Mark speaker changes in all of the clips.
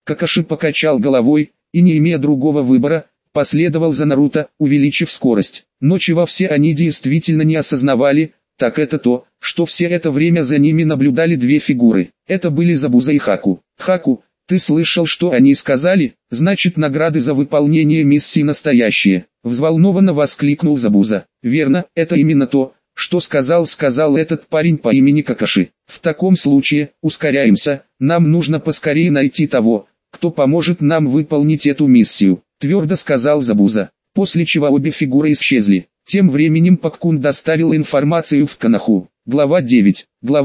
Speaker 1: Какаши покачал головой, и не имея другого выбора, последовал за Наруто, увеличив скорость. Но чего все они действительно не осознавали, так это то, что все это время за ними наблюдали две фигуры. Это были Забуза и Хаку. «Хаку, ты слышал, что они сказали? Значит, награды за выполнение миссии настоящие», — взволнованно воскликнул Забуза. «Верно, это именно то, что сказал этот парень по имени Какаши. В таком случае, ускоряемся, нам нужно поскорее найти того, кто поможет нам выполнить эту миссию», — твердо сказал Забуза. После чего обе фигуры исчезли. Тем временем Пак-кун доставил информацию в Коноху. Глава 9.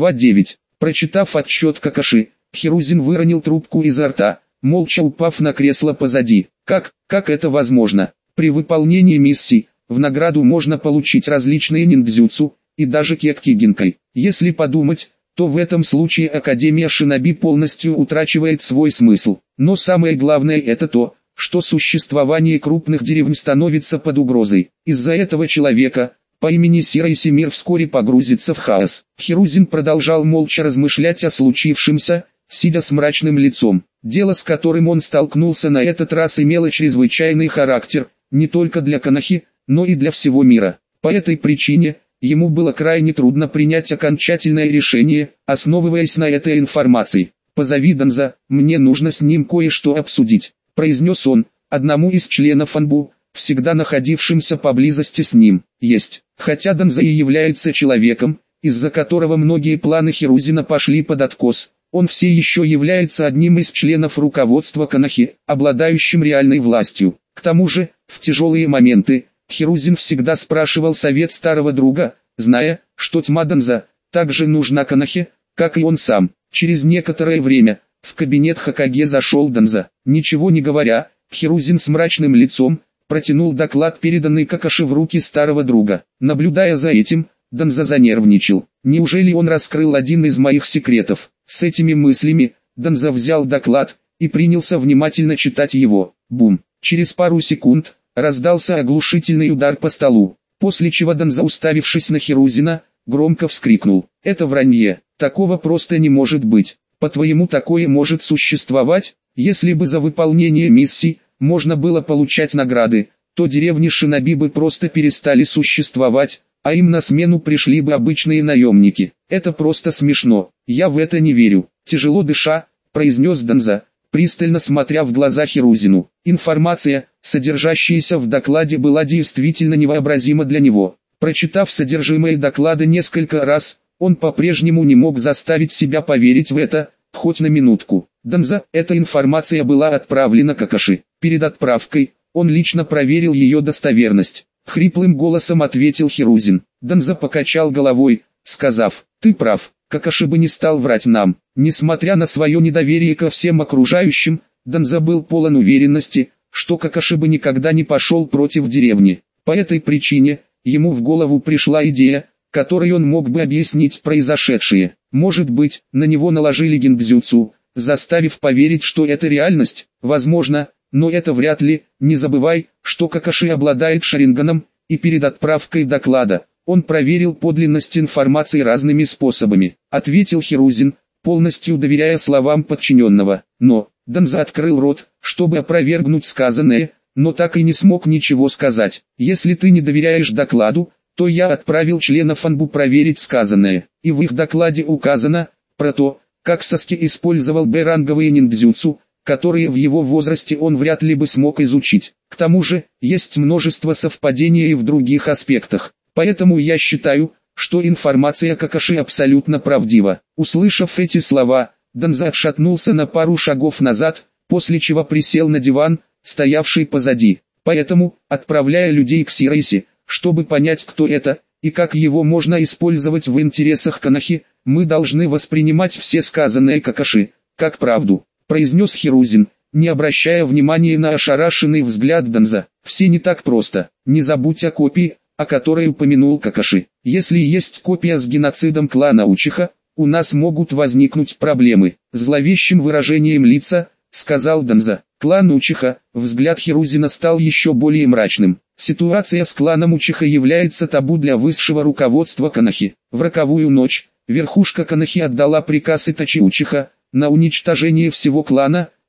Speaker 1: Прочитав отчет Какаши, Хирузин выронил трубку изо рта, молча упав на кресло позади. Как это возможно? При выполнении миссий, в награду можно получить различные ниндзюцу, и даже кекки гинкай. Если подумать, то в этом случае Академия Шиноби полностью утрачивает свой смысл. Но самое главное это то, что существование крупных деревень становится под угрозой. Из-за этого человека, по имени Сирайси, мир вскоре погрузится в хаос. Хирузин продолжал молча размышлять о случившемся, сидя с мрачным лицом. Дело, с которым он столкнулся на этот раз, имело чрезвычайный характер, не только для Конохи, но и для всего мира. По этой причине, ему было крайне трудно принять окончательное решение, основываясь на этой информации. «Позови Данза, мне нужно с ним кое-что обсудить», — произнес он, одному из членов Анбу, всегда находившимся поблизости с ним. «Есть». Хотя Данза и является человеком, из-за которого многие планы Хирузина пошли под откос, он все еще является одним из членов руководства Конохи, обладающим реальной властью. К тому же, в тяжелые моменты, Хирузин всегда спрашивал совет старого друга, зная, что тьма Данза также нужна Конохе, как и он сам. Через некоторое время, в кабинет Хокаге зашел Данза. Ничего не говоря, Хирузин с мрачным лицом протянул доклад, переданный Какаши, в руки старого друга. Наблюдая за этим, Данза занервничал. Неужели он раскрыл один из моих секретов? С этими мыслями, Данза взял доклад и принялся внимательно читать его. Бум! Через пару секунд раздался оглушительный удар по столу, после чего Данза, уставившись на Хирузина, громко вскрикнул. «Это вранье, такого просто не может быть. По-твоему, такое может существовать? Если бы за выполнение миссий можно было получать награды, то деревни Шиноби бы просто перестали существовать, а им на смену пришли бы обычные наемники. Это просто смешно, я в это не верю», — тяжело дыша, произнес Данза, пристально смотря в глаза Хирузину. Информация, содержащаяся в докладе, была действительно невообразима для него. Прочитав содержимое доклада несколько раз, он по-прежнему не мог заставить себя поверить в это, хоть на минутку. «Данза, эта информация была отправлена Какаши. Перед отправкой, он лично проверил ее достоверность», — хриплым голосом ответил Хирузин. Данза покачал головой, сказав: «Ты прав, Какаши бы не стал врать нам». Несмотря на свое недоверие ко всем окружающим, Данза был полон уверенности, что Какаши бы никогда не пошел против деревни. По этой причине, ему в голову пришла идея, которой он мог бы объяснить произошедшее. Может быть, на него наложили гиндзюцу, заставив поверить, что это реальность? Возможно, но это вряд ли. Не забывай, что Какаши обладает шаринганом, и перед отправкой доклада он проверил подлинность информации разными способами, ответил Хирузин, полностью доверяя словам подчиненного. Но Данза открыл рот, чтобы опровергнуть сказанное, но так и не смог ничего сказать. «Если ты не доверяешь докладу, то я отправил членов Анбу проверить сказанное, и в их докладе указано про то, как Саски использовал Б-ранговые ниндзюцу, которые в его возрасте он вряд ли бы смог изучить. К тому же, есть множество совпадений и в других аспектах, поэтому я считаю, что информация Какаши абсолютно правдива». Услышав эти слова, Данза отшатнулся на пару шагов назад, после чего присел на диван, стоявший позади. «Поэтому, отправляя людей к Сирайси, чтобы понять, кто это, и как его можно использовать в интересах Конохи, мы должны воспринимать все сказанное Какаши как правду», — произнес Хирузин, не обращая внимания на ошарашенный взгляд Данза. «Все не так просто. Не забудь о копии, о которой упомянул Какаши. Если есть копия с геноцидом клана Учиха, у нас могут возникнуть проблемы», — зловещим выражением лица сказал Данза. Клан Учиха, взгляд Хирузина стал еще более мрачным. Ситуация с кланом Учиха является табу для высшего руководства Конохи. В роковую ночь, верхушка Конохи отдала приказ Итачи Учиха на уничтожение всего клана,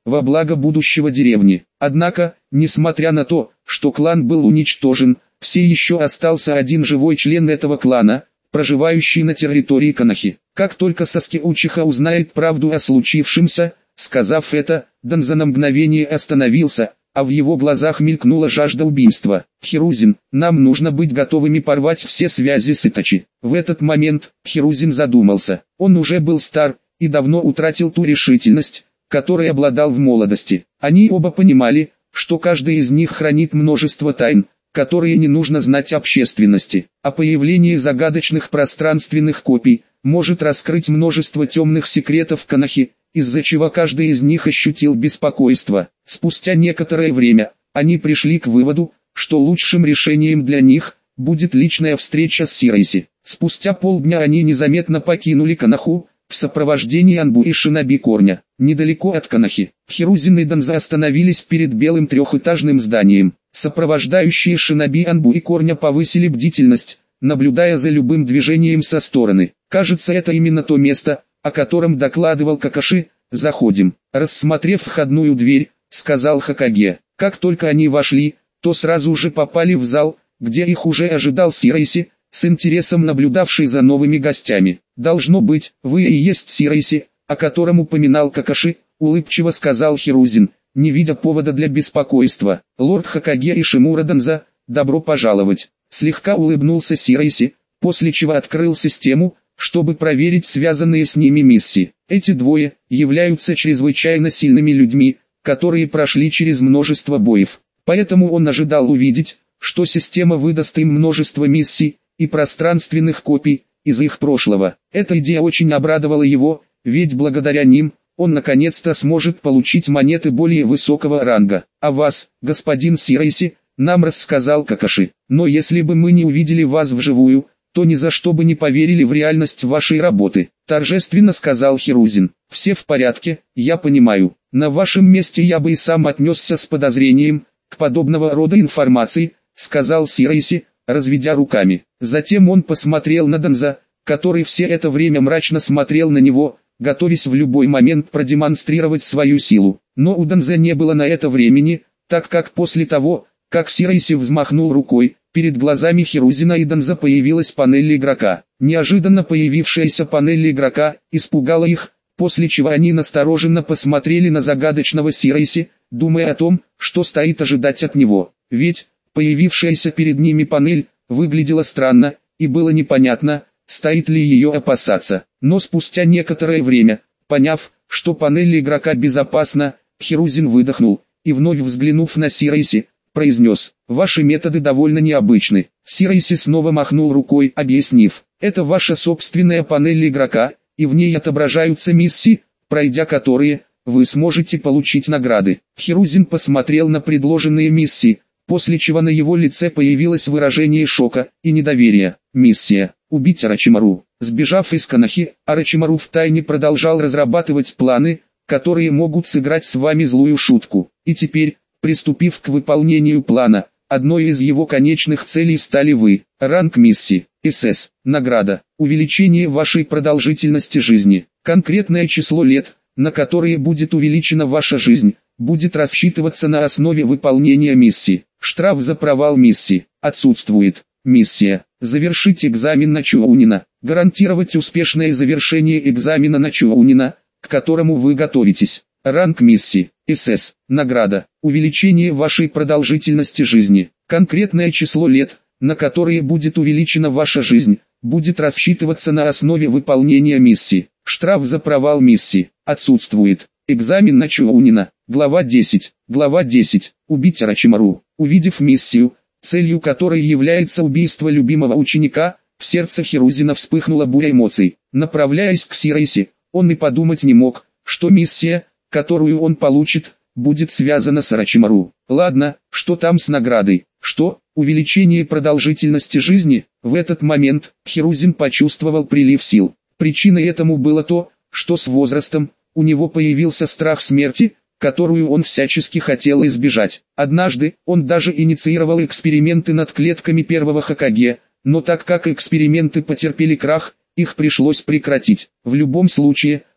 Speaker 1: во благо будущего деревни. Однако, несмотря на то, что клан был уничтожен, все еще остался один живой член этого клана, проживающий на территории Конохи. Как только Саски Учиха узнает правду о случившемся, сказав это, Данза на мгновение остановился, а в его глазах мелькнула жажда убийства. «Хирузин, нам нужно быть готовыми порвать все связи с Итачи». В этот момент Хирузин задумался. Он уже был стар и давно утратил ту решительность, которой обладал в молодости. Они оба понимали, что каждый из них хранит множество тайн, которые не нужно знать общественности, а появление загадочных пространственных копий может раскрыть множество темных секретов Конохи, из-за чего каждый из них ощутил беспокойство. Спустя некоторое время, они пришли к выводу, что лучшим решением для них будет личная встреча с Сирайси. Спустя полдня они незаметно покинули Коноху, в сопровождении Анбу и Шиноби Корня. Недалеко от Конохи, Хирузин и Данза остановились перед белым трехэтажным зданием. Сопровождающие Шиноби Анбу и Корня повысили бдительность, наблюдая за любым движением со стороны. «Кажется, это именно то место, о котором докладывал Какаши. Заходим». Рассмотрев входную дверь, сказал Хокаге. Как только они вошли, то сразу же попали в зал, где их уже ожидал Сирайси, с интересом наблюдавший за новыми гостями. «Должно быть, вы и есть Сирайси, о котором упоминал Какаши», улыбчиво сказал Хирузин, не видя повода для беспокойства. «Лорд Хокаге и Шимура Данза, добро пожаловать». Слегка улыбнулся Сирайси, после чего открыл систему, чтобы проверить связанные с ними миссии. Эти двое являются чрезвычайно сильными людьми, которые прошли через множество боев. Поэтому он ожидал увидеть, что система выдаст им множество миссий и пространственных копий из их прошлого. Эта идея очень обрадовала его, ведь благодаря ним он наконец-то сможет получить монеты более высокого ранга. «А вас, господин Сирайси, нам рассказал Какаши. Но если бы мы не увидели вас вживую, то ни за что бы не поверили в реальность вашей работы», торжественно сказал Хирузин. «Все в порядке, я понимаю. На вашем месте я бы и сам отнесся с подозрением к подобного рода информации», сказал Сирайси, разведя руками. Затем он посмотрел на Данза, который все это время мрачно смотрел на него, готовясь в любой момент продемонстрировать свою силу. Но у Данза не было на это времени, так как после того, как Сирайси взмахнул рукой, перед глазами Хирузина и Данза появилась панель игрока. Неожиданно появившаяся панель игрока испугала их, после чего они настороженно посмотрели на загадочного Сирайси, думая о том, что стоит ожидать от него. Ведь появившаяся перед ними панель выглядела странно, и было непонятно, стоит ли ее опасаться. Но спустя некоторое время, поняв, что панель игрока безопасна, Хирузин выдохнул, и вновь взглянув на Сирайси, произнес: «Ваши методы довольно необычны». Сирайси снова махнул рукой, объяснив: «Это ваша собственная панель игрока, и в ней отображаются миссии, пройдя которые, вы сможете получить награды». Хирузин посмотрел на предложенные миссии, после чего на его лице появилось выражение шока и недоверия. Миссия: убить Орочимару. Сбежав из Конохи, Орочимару втайне продолжал разрабатывать планы, которые могут сыграть с вами злую шутку. И теперь, приступив к выполнению плана, одной из его конечных целей стали вы. Ранг миссии: СС. Награда: увеличение вашей продолжительности жизни. Конкретное число лет, на которые будет увеличена ваша жизнь, будет рассчитываться на основе выполнения миссии. Штраф за провал миссии отсутствует. Миссия: завершить экзамен на Чуунина. Гарантировать успешное завершение экзамена на Чуунина, к которому вы готовитесь. Ранг миссии: СС. Награда: увеличение вашей продолжительности жизни. Конкретное число лет, на которые будет увеличена ваша жизнь, будет рассчитываться на основе выполнения миссии. Штраф за провал миссии отсутствует. Экзамен на Чуунина. Глава 10. Глава 10. Убить Орочимару. Увидев миссию, целью которой является убийство любимого ученика, в сердце Хирузина вспыхнула буря эмоций. Направляясь к Сирайси, он и подумать не мог, что миссия, которую он получит, будет связана с Орочимару. Ладно, что там с наградой? Что? Увеличение продолжительности жизни? В этот момент Хирузин почувствовал прилив сил. Причиной этому было то, что с возрастом у него появился страх смерти, которую он всячески хотел избежать. Однажды он даже инициировал эксперименты над клетками первого Хокаге, но так как эксперименты потерпели крах, их пришлось прекратить. В любом случае,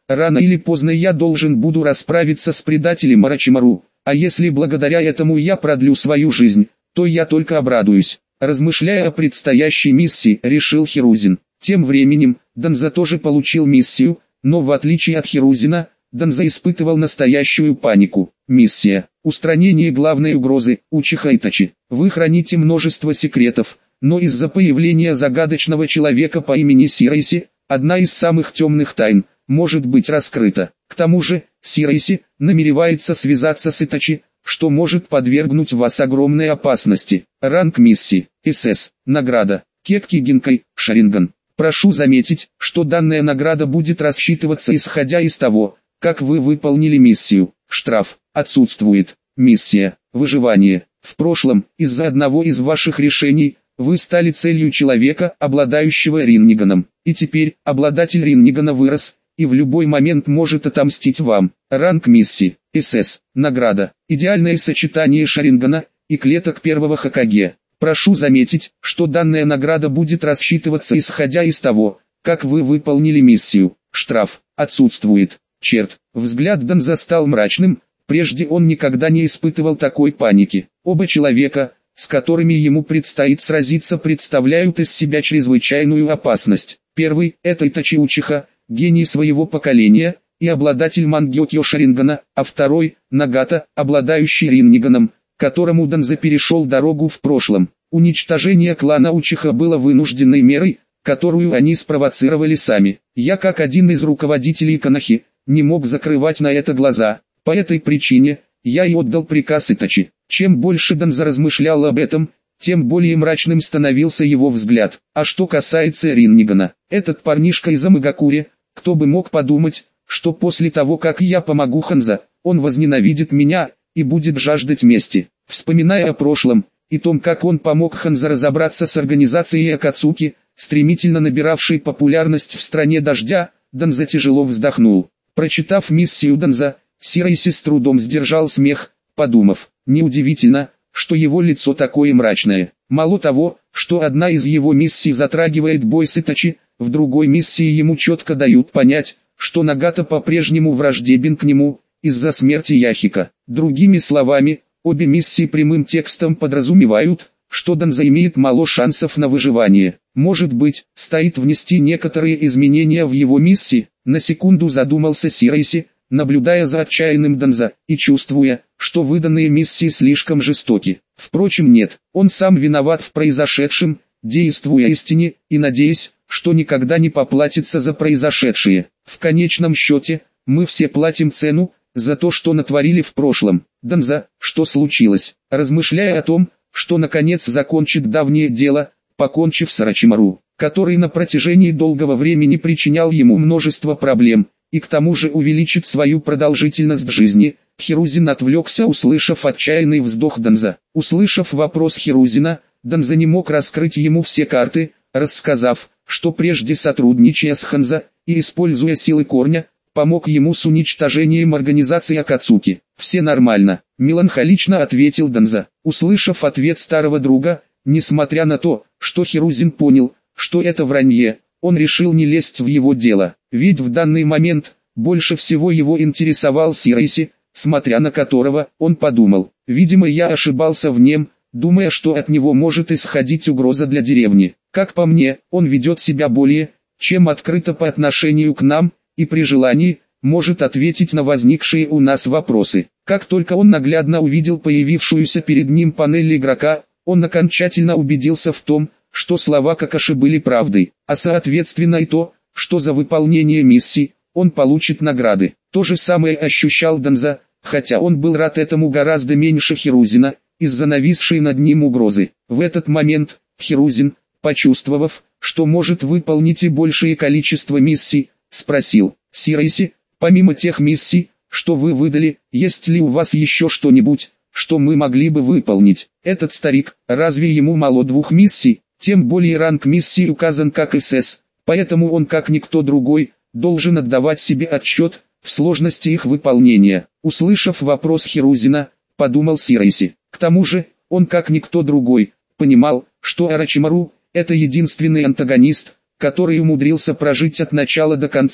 Speaker 1: рано или поздно я должен буду расправиться с предателем Орочимару, а если благодаря этому я продлю свою жизнь, то я только обрадуюсь. Размышляя о предстоящей миссии, решил Хирузин. Тем временем, Данза тоже получил миссию, но в отличие от Хирузина, Данза испытывал настоящую панику. Миссия. Устранение главной угрозы, Учиха Итачи. Вы храните множество секретов, но из-за появления загадочного человека по имени Сирайси, одна из самых темных тайн может быть раскрыта. К тому же, Сирайси намеревается связаться с Итачи, что может подвергнуть вас огромной опасности. Ранг миссии. СС. Награда. Кетки Гинкай, Шаринган. Прошу заметить, что данная награда будет рассчитываться исходя из того, как вы выполнили миссию. Штраф. Отсутствует. Миссия. Выживание. В прошлом, из-за одного из ваших решений, вы стали целью человека, обладающего Ринниганом. И теперь, обладатель Риннигана вырос, и в любой момент может отомстить вам. Ранг миссии. СС. Награда. Идеальное сочетание Шарингана и клеток первого Хокаге. Прошу заметить, что данная награда будет рассчитываться исходя из того, как вы выполнили миссию. Штраф. Отсутствует. Черт. Взгляд Данза стал мрачным, прежде он никогда не испытывал такой паники. Оба человека, с которыми ему предстоит сразиться, представляют из себя чрезвычайную опасность. Первый – это Итачи Учиха, гений своего поколения, и обладатель Мангёкё Шарингана, а второй – Нагата, обладающий Ринниганом, которому Данза перешел дорогу в прошлом. Уничтожение клана Учиха было вынужденной мерой, которую они спровоцировали сами. Я, как один из руководителей Конохи, не мог закрывать на это глаза. По этой причине, я и отдал приказ Итачи. Чем больше Данза размышлял об этом, тем более мрачным становился его взгляд. А что касается Риннигана, этот парнишка из Амагакури, кто бы мог подумать, что после того, как я помогу Ханза, он возненавидит меня и будет жаждать мести. Вспоминая о прошлом, и том, как он помог Ханза разобраться с организацией Акацуки, стремительно набиравшей популярность в стране дождя, Данза тяжело вздохнул. Прочитав миссию Данза, Сирайси с трудом сдержал смех, подумав, неудивительно, что его лицо такое мрачное. Мало того, что одна из его миссий затрагивает бой с Итачи, в другой миссии ему четко дают понять, что Нагата по-прежнему враждебен к нему, из-за смерти Яхика. Другими словами, обе миссии прямым текстом подразумевают, что Данза имеет мало шансов на выживание. Может быть, стоит внести некоторые изменения в его миссии. На секунду задумался Сирайси, наблюдая за отчаянным Данза, и чувствуя, что выданные миссии слишком жестоки. Впрочем, нет, он сам виноват в произошедшем, действуя истине, и надеясь, что никогда не поплатится за произошедшее. В конечном счете, мы все платим цену за то, что натворили в прошлом. Данза, что случилось? Размышляя о том, что наконец закончит давнее дело, покончив с Орочимару, который на протяжении долгого времени причинял ему множество проблем, и к тому же увеличит свою продолжительность жизни, Хирузин отвлекся, услышав отчаянный вздох Данза. Услышав вопрос Хирузина, Данза не мог раскрыть ему все карты, рассказав, что прежде сотрудничая с Ханза и используя силы корня, помог ему с уничтожением организации Акацуки. «Все нормально», – меланхолично ответил Данза. Услышав ответ старого друга, несмотря на то, что Хирузин понял, что это вранье, он решил не лезть в его дело, ведь в данный момент больше всего его интересовал Сирайси, смотря на которого, он подумал, видимо я ошибался в нем, думая, что от него может исходить угроза для деревни. Как по мне, он ведет себя более, чем открыто по отношению к нам, и при желании, может ответить на возникшие у нас вопросы. Как только он наглядно увидел появившуюся перед ним панель игрока, он окончательно убедился в том, что слова Какаши были правдой, а соответственно и то, что за выполнение миссий, он получит награды. То же самое ощущал Данза, хотя он был рад этому гораздо меньше Хирузина, из-за нависшей над ним угрозы. В этот момент, Хирузин, почувствовав, что может выполнить и большее количество миссий, спросил, «Сирайси, помимо тех миссий, что вы выдали, есть ли у вас еще что-нибудь, что мы могли бы выполнить?» Этот старик, разве ему мало 2 миссий, тем более ранг миссии указан как СС, поэтому он как никто другой, должен отдавать себе отчет в сложности их выполнения. Услышав вопрос Хирузина, подумал Сирайси. К тому же, он как никто другой, понимал, что Орочимару – это единственный антагонист, который умудрился прожить от начала до конца,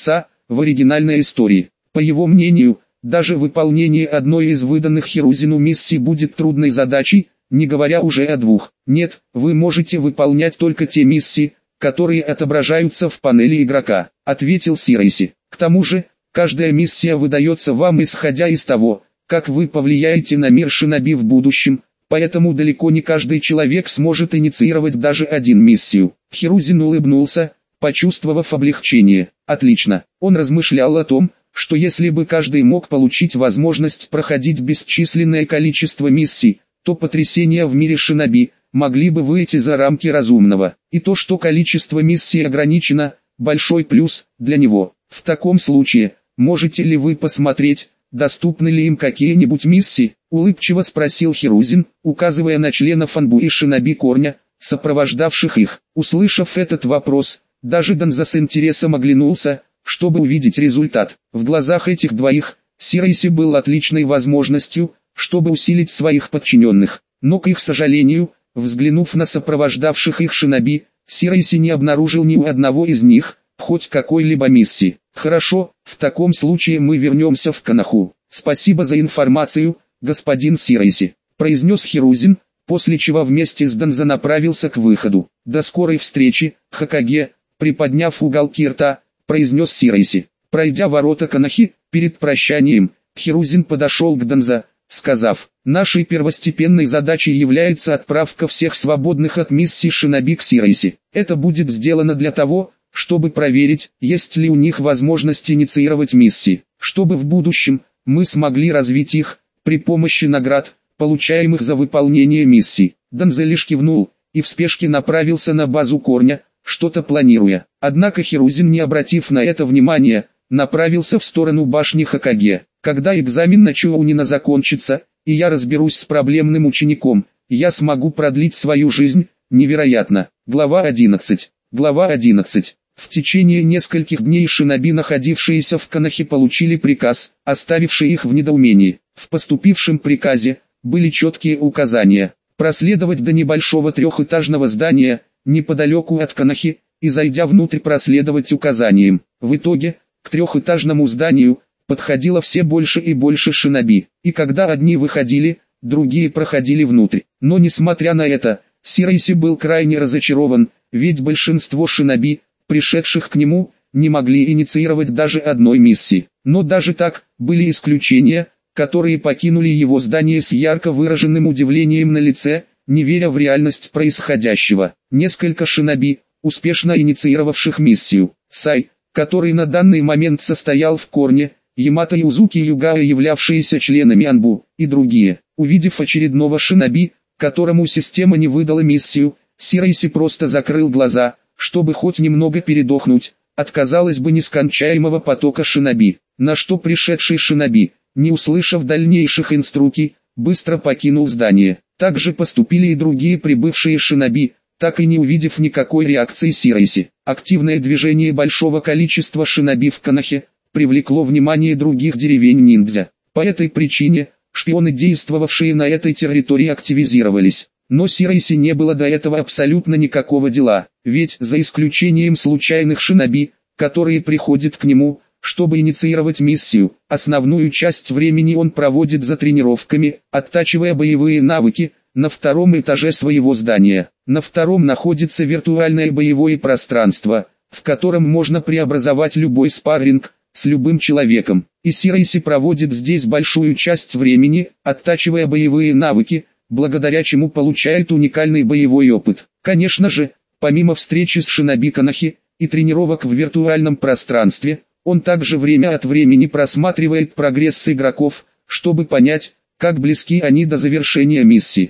Speaker 1: в оригинальной истории. По его мнению, даже выполнение одной из выданных Хирузину миссий будет трудной задачей, не говоря уже о двух. Нет, вы можете выполнять только те миссии, которые отображаются в панели игрока, ответил Сирайси. К тому же, каждая миссия выдается вам исходя из того, как вы повлияете на мир шиноби в будущем, поэтому далеко не каждый человек сможет инициировать даже один миссию. Хирузин улыбнулся, почувствовав облегчение. Отлично. Он размышлял о том, что если бы каждый мог получить возможность проходить бесчисленное количество миссий, то потрясения в мире шиноби могли бы выйти за рамки разумного. И то, что количество миссий ограничено, большой плюс для него. В таком случае, можете ли вы посмотреть, доступны ли им какие-нибудь миссии? Улыбчиво спросил Хирузин, указывая на членов Анбу и шиноби Корня, сопровождавших их. Услышав этот вопрос, даже Данза с интересом оглянулся, чтобы увидеть результат. В глазах этих двоих, Сирайси был отличной возможностью, чтобы усилить своих подчиненных. Но к их сожалению, взглянув на сопровождавших их шиноби, Сирайси не обнаружил ни у одного из них хоть какой-либо миссии. Хорошо, в таком случае мы вернемся в Коноху. Спасибо за информацию, господин Сирайси, произнес Хирузин, после чего вместе с Данза направился к выходу. До скорой встречи, Хокаге, приподняв уголки рта, произнес Сирайси. Пройдя ворота Конохи, перед прощанием, Хирузин подошел к Данза, сказав: «Нашей первостепенной задачей является отправка всех свободных от миссии шиноби к Сирайси. Это будет сделано для того, чтобы проверить, есть ли у них возможность инициировать миссии, чтобы в будущем мы смогли развить их при помощи наград, получаемых за выполнение миссий». Данза лишь кивнул и в спешке направился на базу Корня, что-то планируя. Однако Хирузин, не обратив на это внимания, направился в сторону башни Хокаге. Когда экзамен на Чоунина закончится, и я разберусь с проблемным учеником, я смогу продлить свою жизнь, невероятно. Глава 11. Глава 11. В течение нескольких дней шиноби, находившиеся в Конохе, получили приказ, оставивший их в недоумении. В поступившем приказе были четкие указания проследовать до небольшого трехэтажного здания, неподалеку от Конохи, и, зайдя внутрь, проследовать указаниям. В итоге, к трехэтажному зданию подходило все больше и больше шиноби, и когда одни выходили, другие проходили внутрь. Но несмотря на это, Сирайси был крайне разочарован, ведь большинство шиноби, пришедших к нему, не могли инициировать даже одной миссии. Но даже так, были исключения, которые покинули его здание с ярко выраженным удивлением на лице, не веря в реальность происходящего. Несколько шиноби, успешно инициировавших миссию. Сай, который на данный момент состоял в Корне, Ямато и Узуки Югая, являвшиеся членами Анбу, и другие. Увидев очередного шиноби, которому система не выдала миссию, Сирайси просто закрыл глаза, чтобы хоть немного передохнуть от, казалось бы, нескончаемого потока шиноби. На что пришедший шиноби, не услышав дальнейших инструкций, быстро покинул здание. Так же поступили и другие прибывшие шиноби, так и не увидев никакой реакции Сирайси. Активное движение большого количества шиноби в Конохе привлекло внимание других деревень-ниндзя. По этой причине, шпионы, действовавшие на этой территории, активизировались. Но Сирайси не было до этого абсолютно никакого дела, ведь, за исключением случайных шиноби, которые приходят к нему, чтобы инициировать миссию, основную часть времени он проводит за тренировками, оттачивая боевые навыки, на втором этаже своего здания. На втором находится виртуальное боевое пространство, в котором можно преобразовать любой спарринг с любым человеком. И Сирайси проводит здесь большую часть времени, оттачивая боевые навыки, благодаря чему получает уникальный боевой опыт. Конечно же, помимо встречи с шиноби Конохи и тренировок в виртуальном пространстве, он также время от времени просматривает прогресс игроков, чтобы понять, как близки они до завершения миссии.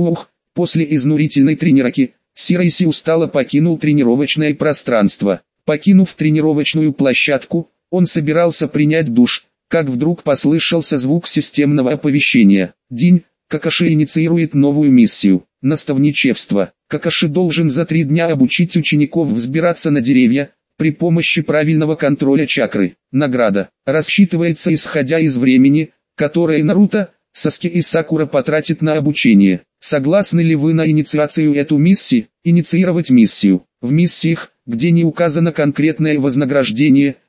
Speaker 1: После изнурительной тренировки, Сирайси устало покинул тренировочное пространство. Покинув тренировочную площадку, он собирался принять душ, как вдруг послышался звук системного оповещения. День, Какаши инициирует новую миссию. Наставничество. Какаши должен за 3 дня обучить учеников взбираться на деревья, при помощи правильного контроля чакры. Награда рассчитывается исходя из времени, которое Наруто, Саски и Сакура потратит на обучение. Согласны ли вы на инициацию эту миссии? Инициировать миссию. В миссиях, где не указано конкретное вознаграждение,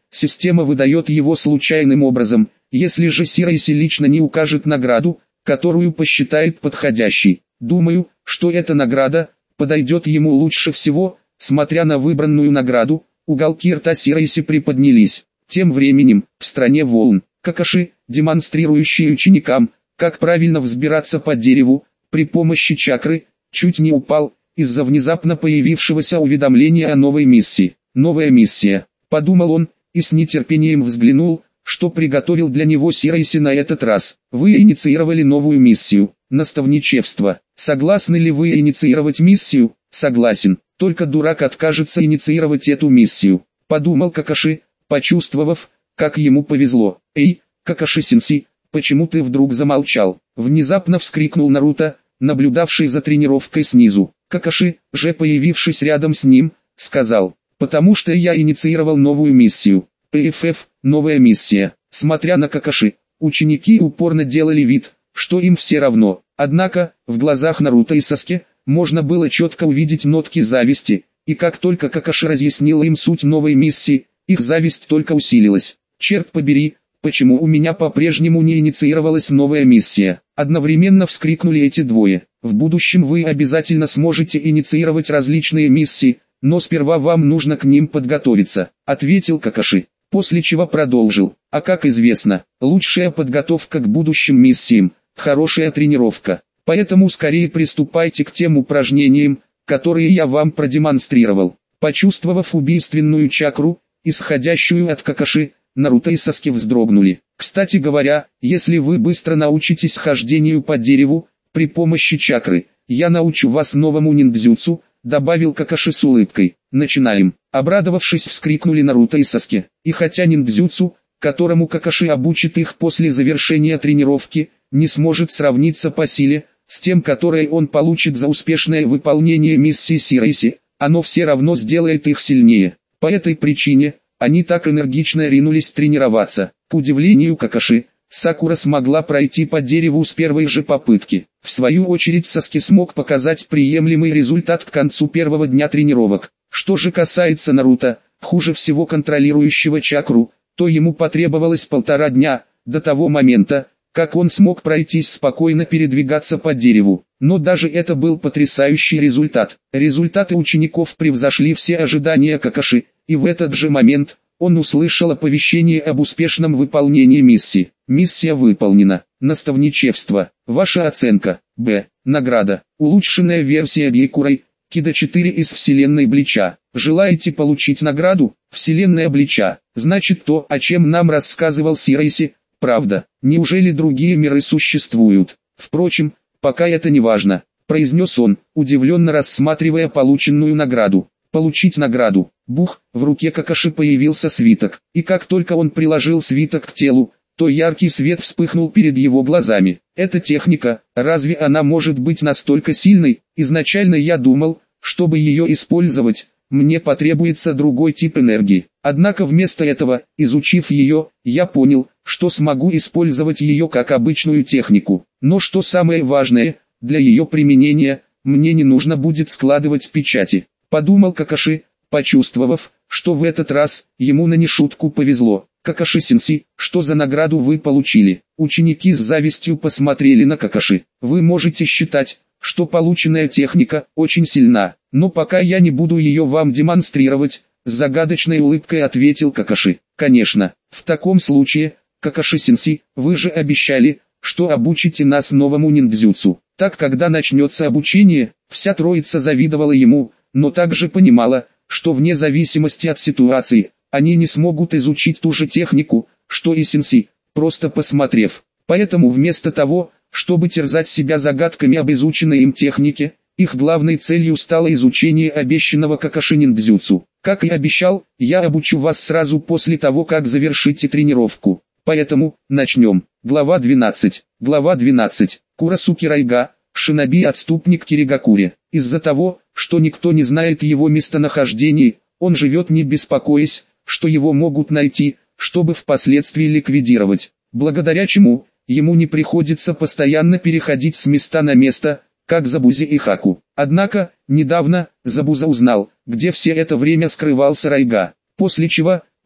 Speaker 1: система выдает его случайным образом, если же Сирайси лично не укажет награду, которую посчитает подходящей. Думаю, что эта награда подойдет ему лучше всего. Смотря на выбранную награду, уголки рта Сирайси приподнялись. Тем временем, в стране волн, Какаши, демонстрирующий ученикам, как правильно взбираться по дереву, при помощи чакры, чуть не упал, из-за внезапно появившегося уведомления о новой миссии. Новая миссия, подумал он, и с нетерпением взглянул, что приготовил для него Сирайси на этот раз. Вы инициировали новую миссию, наставничество. Согласны ли вы инициировать миссию? Согласен, только дурак откажется инициировать эту миссию, подумал Какаши, почувствовав, как ему повезло. Эй, Какаши-сенсей, почему ты вдруг замолчал? Внезапно вскрикнул Наруто, наблюдавший за тренировкой снизу. Какаши, же появившись рядом с ним, сказал: потому что я инициировал новую миссию. ПФФ, новая миссия. Смотря на Какаши, ученики упорно делали вид, что им все равно. Однако, в глазах Наруто и Саске, можно было четко увидеть нотки зависти, и как только Какаши разъяснил им суть новой миссии, их зависть только усилилась. Черт побери, почему у меня по-прежнему не инициировалась новая миссия? Одновременно вскрикнули эти двое. В будущем вы обязательно сможете инициировать различные миссии, но сперва вам нужно к ним подготовиться, ответил Какаши, после чего продолжил. А как известно, лучшая подготовка к будущим миссиям – хорошая тренировка. Поэтому скорее приступайте к тем упражнениям, которые я вам продемонстрировал. Почувствовав убийственную чакру, исходящую от Какаши, Наруто и Саски вздрогнули. Кстати говоря, если вы быстро научитесь хождению по дереву, при помощи чакры, я научу вас новому ниндзюцу, добавил Какаши с улыбкой. Начинаем. Обрадовавшись, вскрикнули Наруто и Саски. И хотя ниндзюцу, которому Какаши обучит их после завершения тренировки, не сможет сравниться по силе с тем, которое он получит за успешное выполнение миссии Сирайси, оно все равно сделает их сильнее. По этой причине, они так энергично ринулись тренироваться. К удивлению Какаши, Сакура смогла пройти по дереву с первой же попытки. В свою очередь Саски смог показать приемлемый результат к концу первого дня тренировок. Что же касается Наруто, хуже всего контролирующего чакру, то ему потребовалось 1,5 дня, до того момента, как он смог пройтись спокойно передвигаться по дереву. Но даже это был потрясающий результат. Результаты учеников превзошли все ожидания Какаши, и в этот же момент он услышал оповещение об успешном выполнении миссии. Миссия выполнена. Наставничество. Ваша оценка. Б. Награда. Улучшенная версия Гейкурой. Кида 4 из вселенной Блича. Желаете получить награду? Вселенная Блича. Значит то, о чем нам рассказывал Сирайси, правда. Неужели другие миры существуют? Впрочем, пока это не важно, произнес он, удивленно рассматривая полученную награду. Получить награду. Бух, в руке Какаши появился свиток, и как только он приложил свиток к телу, то яркий свет вспыхнул перед его глазами. Эта техника, разве она может быть настолько сильной? Изначально я думал, чтобы ее использовать, мне потребуется другой тип энергии. Однако вместо этого, изучив ее, я понял, что смогу использовать ее как обычную технику. Но что самое важное, для ее применения, мне не нужно будет складывать печати. Подумал Какаши, почувствовав, что в этот раз, ему на не шутку повезло. Какаши-сенсей, что за награду вы получили? Ученики с завистью посмотрели на Какаши. Вы можете считать, что полученная техника очень сильна, но пока я не буду ее вам демонстрировать, с загадочной улыбкой ответил Какаши. Конечно, в таком случае, Какаши-сенсей, вы же обещали, что обучите нас новому ниндзюцу. Так когда начнется обучение, вся троица завидовала ему, но также понимала, что вне зависимости от ситуации, они не смогут изучить ту же технику, что и сенсей, просто посмотрев. Поэтому вместо того, чтобы терзать себя загадками об изученной им технике, их главной целью стало изучение обещанного Какаши ниндзюцу. Как и обещал, я обучу вас сразу после того, как завершите тренировку. Поэтому, начнем. Глава 12. Глава 12. Курасуки Райга, шиноби-отступник Киригакури. Из-за того, что никто не знает его местонахождения, он живет не беспокоясь, что его могут найти, чтобы впоследствии ликвидировать. Благодаря чему, ему не приходится постоянно переходить с места на место, как Забузи и Хаку. Однако, недавно, Забуза узнал, где все это время скрывался Райга, после чего,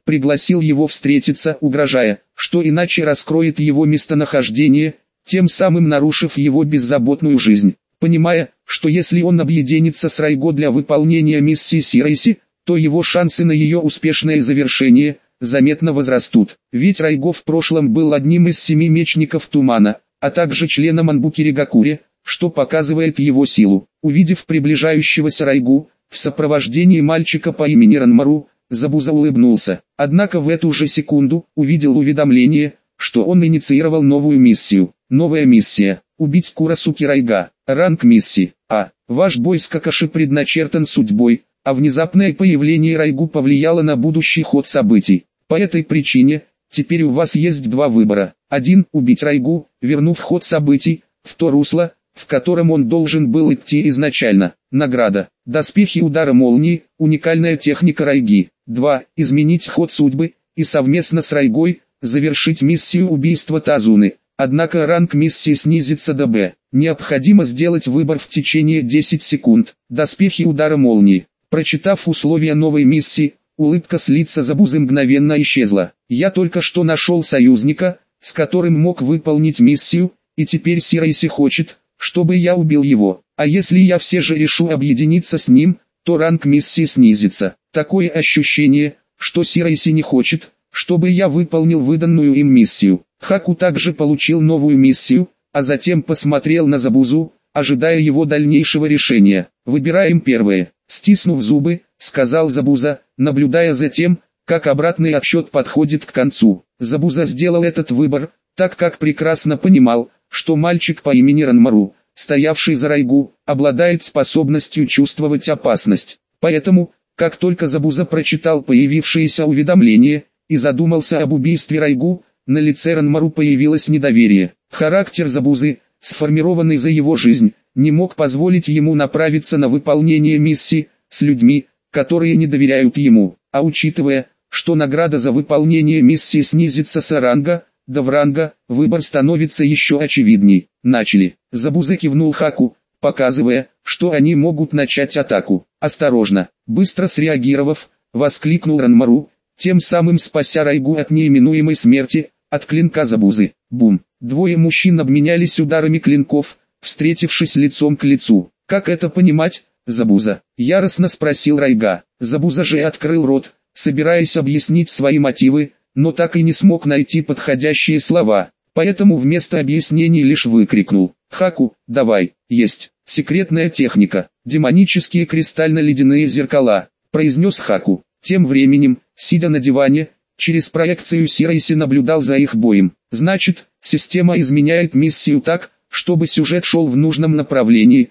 Speaker 1: пригласил его встретиться, угрожая, что иначе раскроет его местонахождение, тем самым нарушив его беззаботную жизнь. Понимая, что если он объединится с Райго для выполнения миссии Сирайси, то его шансы на ее успешное завершение заметно возрастут. Ведь Райго в прошлом был одним из 7 мечников Тумана, а также членом Анбуки-Ригакури, что показывает его силу. Увидев приближающегося Райгу, в сопровождении мальчика по имени Ранмару, Забуза улыбнулся. Однако в эту же секунду увидел уведомление, что он инициировал новую миссию. Новая миссия – убить Курасуки Райга. Ранг миссии А. Ваш бой с Какаши предначертан судьбой, а внезапное появление Райгу повлияло на будущий ход событий. По этой причине, теперь у вас есть два выбора. 1. Убить Райгу, вернув ход событий в то русло, в котором он должен был идти изначально. Награда. Доспехи удара молнии, уникальная техника Райги. 2. Изменить ход судьбы, и совместно с Райгой, завершить миссию убийства Тазуны. Однако ранг миссии снизится до Б. Необходимо сделать выбор в течение 10 секунд. Доспехи удара молнии. Прочитав условия новой миссии, улыбка с лица Забузы мгновенно исчезла. Я только что нашел союзника, с которым мог выполнить миссию, и теперь Сирайси хочет, чтобы я убил его. А если я все же решу объединиться с ним, то ранг миссии снизится. Такое ощущение, что Сирайси не хочет, чтобы я выполнил выданную им миссию. Хаку также получил новую миссию, а затем посмотрел на Забузу, ожидая его дальнейшего решения. «Выбираем первое», — стиснув зубы, сказал Забуза, наблюдая за тем, как обратный отсчет подходит к концу. Забуза сделал этот выбор, так как прекрасно понимал, что мальчик по имени Ранмару, стоявший за Райгу, обладает способностью чувствовать опасность. Поэтому, как только Забуза прочитал появившееся уведомление и задумался об убийстве Райгу, на лице Ранмару появилось недоверие. Характер Забузы, сформированный за его жизнь, не мог позволить ему направиться на выполнение миссии с людьми, которые не доверяют ему. А учитывая, что награда за выполнение миссии снизится с ранга до вранга, выбор становится еще очевидней. Начали. Забуза кивнул Хаку, показывая, что они могут начать атаку. «Осторожно!» Быстро среагировав, воскликнул Ранмару, тем самым спася Райгу от неименуемой смерти, от клинка Забузы. Бум! Двое мужчин обменялись ударами клинков, встретившись лицом к лицу. «Как это понимать, Забуза?» — яростно спросил Райга. Забуза же открыл рот, собираясь объяснить свои мотивы, но так и не смог найти подходящие слова. Поэтому вместо объяснений лишь выкрикнул: «Хаку, давай, есть, секретная техника, демонические кристально-ледяные зеркала», произнес Хаку. Тем временем, сидя на диване, через проекцию Сирайси наблюдал за их боем. «Значит, система изменяет миссию так, чтобы сюжет шел в нужном направлении».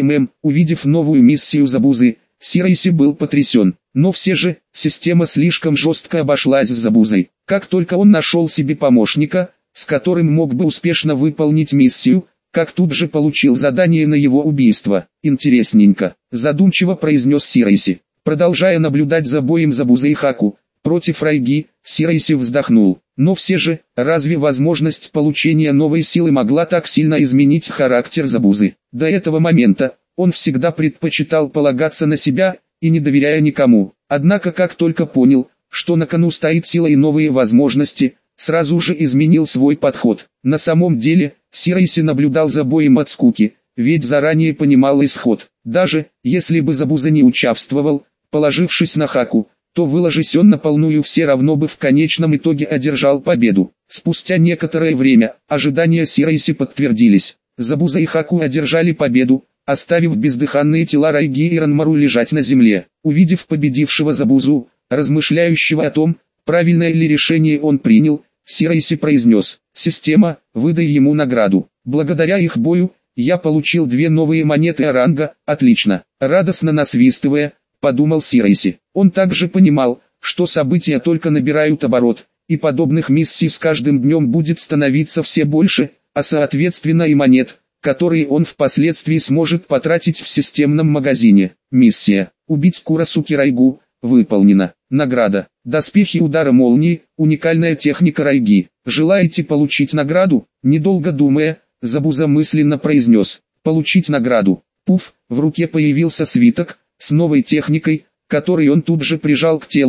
Speaker 1: Увидев новую миссию Забузы, Сирайси был потрясен. Но все же, система слишком жестко обошлась с Забузой. Как только он нашел себе помощника, с которым мог бы успешно выполнить миссию, как тут же получил задание на его убийство. «Интересненько», задумчиво произнес Сирайси. Продолжая наблюдать за боем Забузы и Хаку против Райги, Сирайси вздохнул. Но все же, разве возможность получения новой силы могла так сильно изменить характер Забузы? До этого момента, он всегда предпочитал полагаться на себя, и не доверяя никому. Однако как только понял, что на кону стоит сила и новые возможности, сразу же изменил свой подход. На самом деле, Сирайси наблюдал за боем от скуки, ведь заранее понимал исход. Даже, если бы Забуза не участвовал, положившись на Хаку, то выложись он на полную все равно бы в конечном итоге одержал победу. Спустя некоторое время, ожидания Сирайси подтвердились. Забуза и Хаку одержали победу, оставив бездыханные тела Райги и Ранмару лежать на земле. Увидев победившего Забузу, размышляющего о том, правильное ли решение он принял, Сирайси произнес: «Система, выдай ему награду. Благодаря их бою, я получил 2 новые монеты Оранга, отлично». Радостно насвистывая, подумал Сирайси. Он также понимал, что события только набирают оборот, и подобных миссий с каждым днем будет становиться все больше, а соответственно и монет, которые он впоследствии сможет потратить в системном магазине. Миссия «Убить Курасуки Райгу» выполнена. Награда: доспехи удара молнии, уникальная техника Райги. Желаете получить награду? Недолго думая, Забуза мысленно произнес: «Получить награду». Пуф, в руке появился свиток с новой техникой, который он тут же прижал к телу,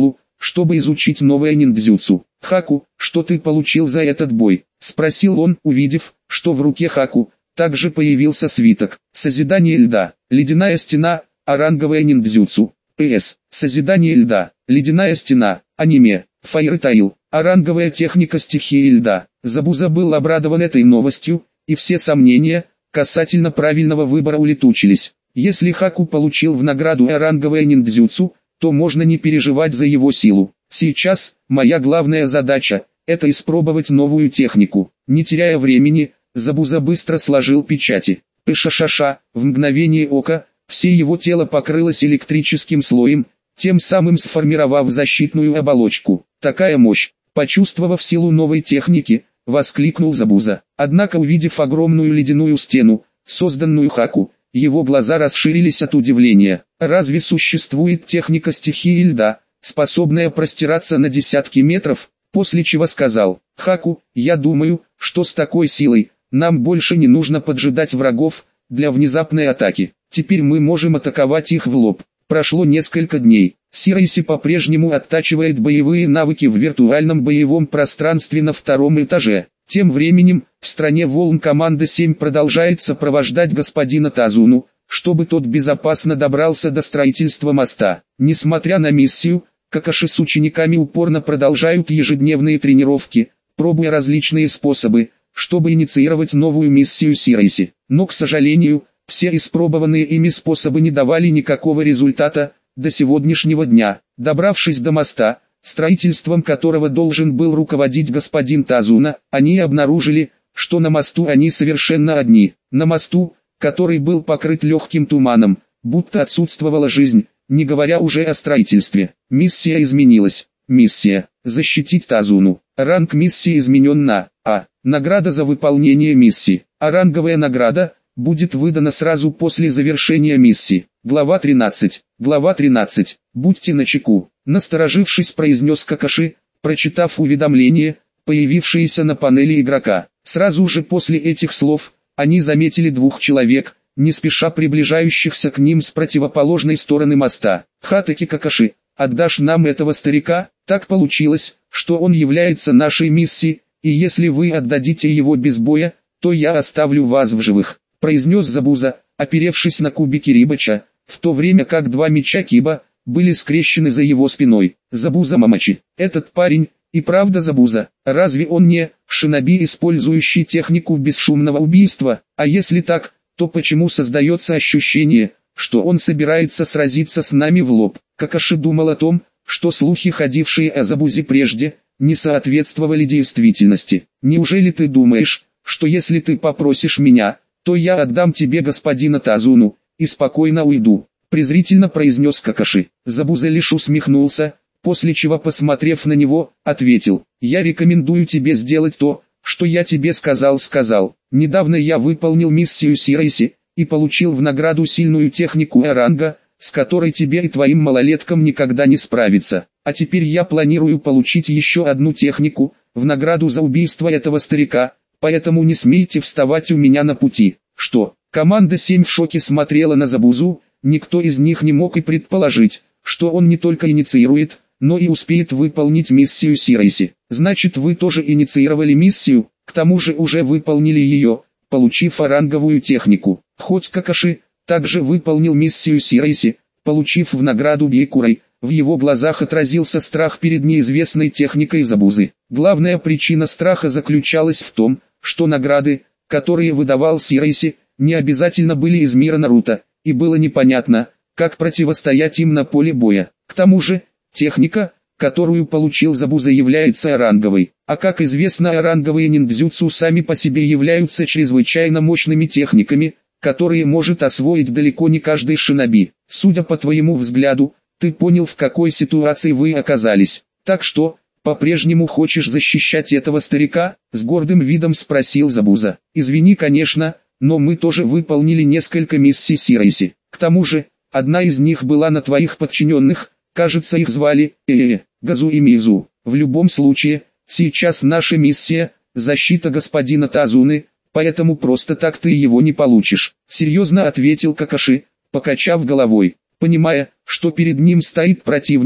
Speaker 1: чтобы изучить новое ниндзюцу. «Хаку, что ты получил за этот бой?» – спросил он, увидев, что в руке Хаку также появился свиток. Созидание льда, ледяная стена, оранговое ниндзюцу. П.С. Созидание льда, ледяная стена, аниме, Fairy Tail, оранговая техника стихии льда. Забуза был обрадован этой новостью, и все сомнения касательно правильного выбора улетучились. Если Хаку получил в награду оранговое ниндзюцу, то можно не переживать за его силу. Сейчас, моя главная задача – это испробовать новую технику. Не теряя времени, Забуза быстро сложил печати. Пышашаша, в мгновение ока, все его тело покрылось электрическим слоем, тем самым сформировав защитную оболочку. Такая мощь! Почувствовав силу новой техники, воскликнул Забуза. Однако, увидев огромную ледяную стену, созданную Хаку, его глаза расширились от удивления. Разве существует техника стихии льда, способная простираться на десятки метров? После чего сказал: «Хаку, я думаю, что с такой силой нам больше не нужно поджидать врагов для внезапной атаки. Теперь мы можем атаковать их в лоб». Прошло несколько дней. Сирайси по-прежнему оттачивает боевые навыки в виртуальном боевом пространстве на втором этаже. Тем временем, в стране волн команда 7 продолжает сопровождать господина Тазуну, чтобы тот безопасно добрался до строительства моста. Несмотря на миссию, Какаши с учениками упорно продолжают ежедневные тренировки, пробуя различные способы, чтобы инициировать новую миссию Сирайси. Но, к сожалению, все испробованные ими способы не давали никакого результата до сегодняшнего дня. Добравшись до моста, строительством которого должен был руководить господин Тазуна, они обнаружили, что на мосту они совершенно одни. На мосту, который был покрыт легким туманом, будто отсутствовала жизнь, не говоря уже о строительстве. Миссия изменилась. Миссия – защитить Тазуну. Ранг миссии изменен на А. Награда за выполнение миссии. А ранговая награда будет выдана сразу после завершения миссии. Глава 13. Глава 13. Будьте начеку. Насторожившись, произнес Какаши, прочитав уведомление, появившееся на панели игрока. Сразу же после этих слов, они заметили двух человек, не спеша приближающихся к ним с противоположной стороны моста. «Хатаки Какаши, отдашь нам этого старика? Так получилось, что он является нашей миссией, и если вы отдадите его без боя, то я оставлю вас в живых», произнес Забуза, оперевшись на кубики Рибача, в то время как два меча Киба были скрещены за его спиной. «Забуза Мамачи, этот парень и правда Забуза, разве он не шиноби, использующий технику бесшумного убийства? А если так, то почему создается ощущение, что он собирается сразиться с нами в лоб?» Какаши думал о том, что слухи, ходившие о Забузе прежде, не соответствовали действительности. «Неужели ты думаешь, что если ты попросишь меня, то я отдам тебе господина Тазуну и спокойно уйду?» презрительно произнес Какаши. Забуза лишь усмехнулся, после чего, посмотрев на него, ответил: «Я рекомендую тебе сделать то, что я тебе сказал. Недавно я выполнил миссию Сирайси и получил в награду сильную технику Эранга, с которой тебе и твоим малолеткам никогда не справиться. А теперь я планирую получить еще одну технику, в награду за убийство этого старика, поэтому не смейте вставать у меня на пути». Что? Команда 7 в шоке смотрела на Забузу, никто из них не мог и предположить, что он не только инициирует, но и успеет выполнить миссию Сирайси. «Значит, вы тоже инициировали миссию, к тому же уже выполнили ее, получив оранговую технику». Хоть Какаши также выполнил миссию Сирайси, получив в награду Гейкурай, в его глазах отразился страх перед неизвестной техникой Забузы. Главная причина страха заключалась в том, что награды, которые выдавал Сирайси, не обязательно были из мира Наруто, и было непонятно, как противостоять им на поле боя. К тому же, техника, которую получил Забуза, является оранговой, а как известно, оранговые ниндзюцу сами по себе являются чрезвычайно мощными техниками, которые может освоить далеко не каждый шиноби. Судя по твоему взгляду, ты понял, в какой ситуации вы оказались. Так что, по-прежнему хочешь защищать этого старика? С гордым видом спросил Забуза. «Извини, конечно, но мы тоже выполнили несколько миссий Сирайси. К тому же, одна из них была на твоих подчиненных, кажется, их звали Газу и Мизу. В любом случае, сейчас наша миссия – защита господина Тазуны, поэтому просто так ты его не получишь», серьезно ответил Какаши, покачав головой. Понимая, что перед ним стоит противник,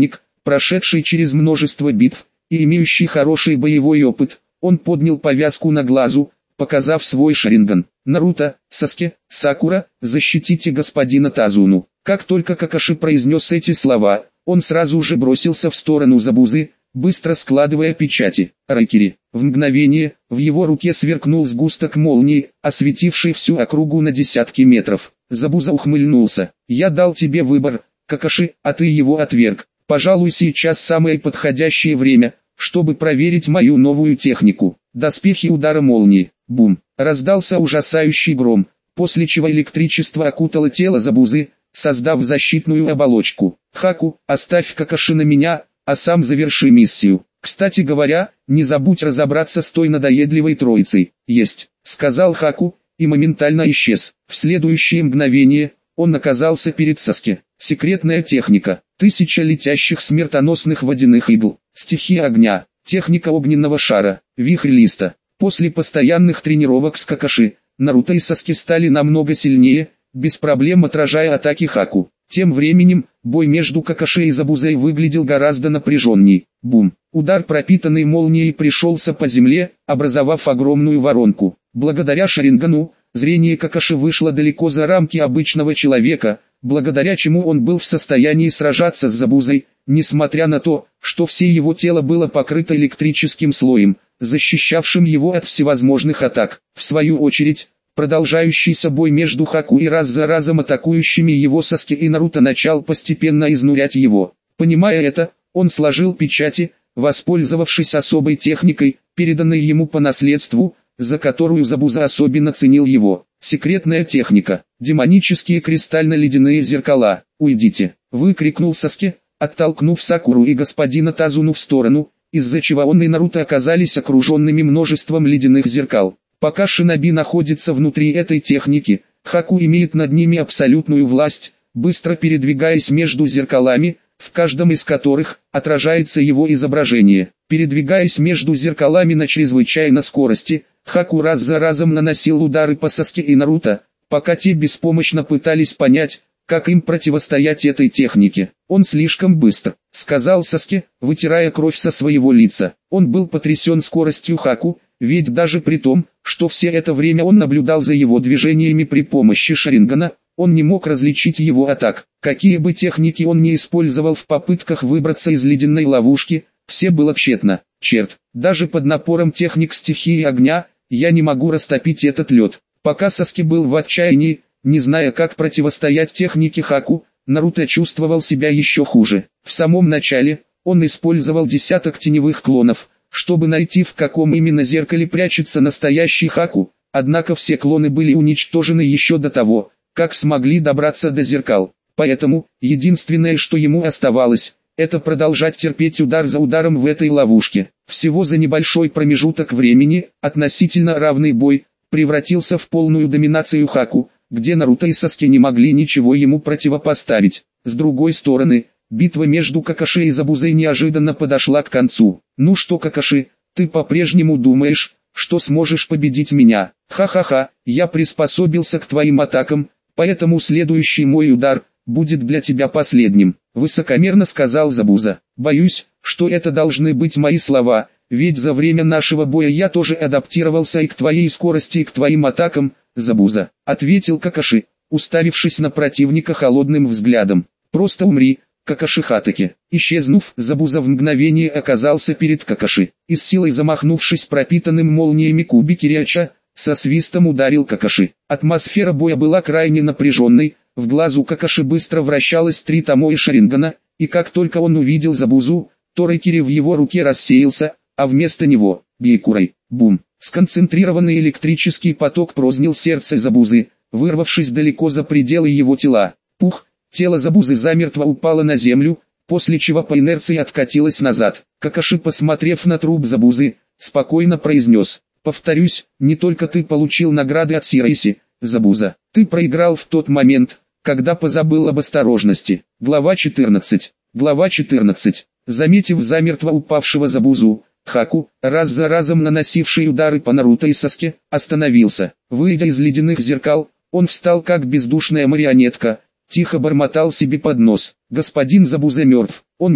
Speaker 1: прошедший через множество битв и имеющий хороший боевой опыт, он поднял повязку на глазу, показав свой шаринган. «Наруто, Саске, Сакура, защитите господина Тазуну». Как только Какаши произнес эти слова, он сразу же бросился в сторону Забузы, быстро складывая печати. Райкери. В мгновение, в его руке сверкнул сгусток молнии, осветивший всю округу на десятки метров. Забуза ухмыльнулся. «Я дал тебе выбор, Какаши, а ты его отверг. Пожалуй, сейчас самое подходящее время, чтобы проверить мою новую технику». Доспехи удара молнии. Бум. Раздался ужасающий гром, после чего электричество окутало тело Забузы, создав защитную оболочку. «Хаку, оставь Какаши на меня, а сам заверши миссию. Кстати говоря, не забудь разобраться с той надоедливой троицей». «Есть», — сказал Хаку, и моментально исчез. В следующее мгновение, он оказался перед Саске. Секретная техника. 1000 летящих смертоносных водяных игл. Стихия огня. Техника огненного шара. Вихрь листа. После постоянных тренировок с Какаши, Наруто и Саске стали намного сильнее, без проблем отражая атаки Хаку. Тем временем, бой между Какаши и Забузой выглядел гораздо напряженней. Бум! Удар, пропитанный молнией, пришелся по земле, образовав огромную воронку. Благодаря шарингану, зрение Какаши вышло далеко за рамки обычного человека, благодаря чему он был в состоянии сражаться с Забузой, несмотря на то, что все его тело было покрыто электрическим слоем, защищавшим его от всевозможных атак. В свою очередь, продолжающийся бой между Хаку и раз за разом атакующими его Саске и Наруто начал постепенно изнурять его. Понимая это, он сложил печати, воспользовавшись особой техникой, переданной ему по наследству, за которую Забуза особенно ценил его. Секретная техника. Демонические кристально-ледяные зеркала. «Уйдите!» — выкрикнул Саске, оттолкнув Сакуру и господина Тазуну в сторону, из-за чего он и Наруто оказались окруженными множеством ледяных зеркал. Пока шиноби находится внутри этой техники, Хаку имеет над ними абсолютную власть, быстро передвигаясь между зеркалами, в каждом из которых отражается его изображение. Передвигаясь между зеркалами на чрезвычайной скорости, Хаку раз за разом наносил удары по Саске и Наруто, пока те беспомощно пытались понять, как им противостоять этой технике. «Он слишком быстр», — сказал Саске, вытирая кровь со своего лица. Он был потрясен скоростью Хаку, ведь даже при том, что все это время он наблюдал за его движениями при помощи шарингана, он не мог различить его атак. Какие бы техники он ни использовал в попытках выбраться из ледяной ловушки, все было тщетно. «Черт, даже под напором техник стихии огня, я не могу растопить этот лед». Пока Саске был в отчаянии, не зная как противостоять технике Хаку, Наруто чувствовал себя еще хуже. В самом начале, он использовал десяток теневых клонов, чтобы найти, в каком именно зеркале прячется настоящий Хаку, однако все клоны были уничтожены еще до того, как смогли добраться до зеркал. Поэтому, единственное, что ему оставалось, это продолжать терпеть удар за ударом в этой ловушке. Всего за небольшой промежуток времени, относительно равный бой, превратился в полную доминацию Хаку, где Наруто и Саске не могли ничего ему противопоставить. С другой стороны, битва между Какаши и Забузой неожиданно подошла к концу. «Ну что, Какаши, ты по-прежнему думаешь, что сможешь победить меня? Ха-ха-ха, я приспособился к твоим атакам, поэтому следующий мой удар будет для тебя последним», — высокомерно сказал Забуза. «Боюсь, что это должны быть мои слова, ведь за время нашего боя я тоже адаптировался и к твоей скорости, и к твоим атакам, Забуза», — ответил Какаши, уставившись на противника холодным взглядом. «Просто умри, Какаши Хатаки». Исчезнув, Забуза в мгновение оказался перед Какаши, и с силой замахнувшись пропитанным молниями Куби-Киряча, со свистом ударил Какаши. Атмосфера боя была крайне напряженной, в глазу Какаши быстро вращалось 3 Томоэ шарингана, и как только он увидел Забузу, то райкери в его руке рассеялся, а вместо него — Бейкурай. Бум! Сконцентрированный электрический поток прознил сердце Забузы, вырвавшись далеко за пределы его тела. Пух! Тело Забузы замертво упало на землю, после чего по инерции откатилось назад. Какаши, посмотрев на труп Забузы, спокойно произнес: «Повторюсь, не только ты получил награды от Сирайси, Забуза. Ты проиграл в тот момент, когда позабыл об осторожности». Глава 14. Глава 14. Заметив замертво упавшего Забузу, Хаку, раз за разом наносивший удары по Наруто и Саске, остановился. Выйдя из ледяных зеркал, он встал как бездушная марионетка, тихо бормотал себе под нос: «Господин Забуза мертв, он мертв».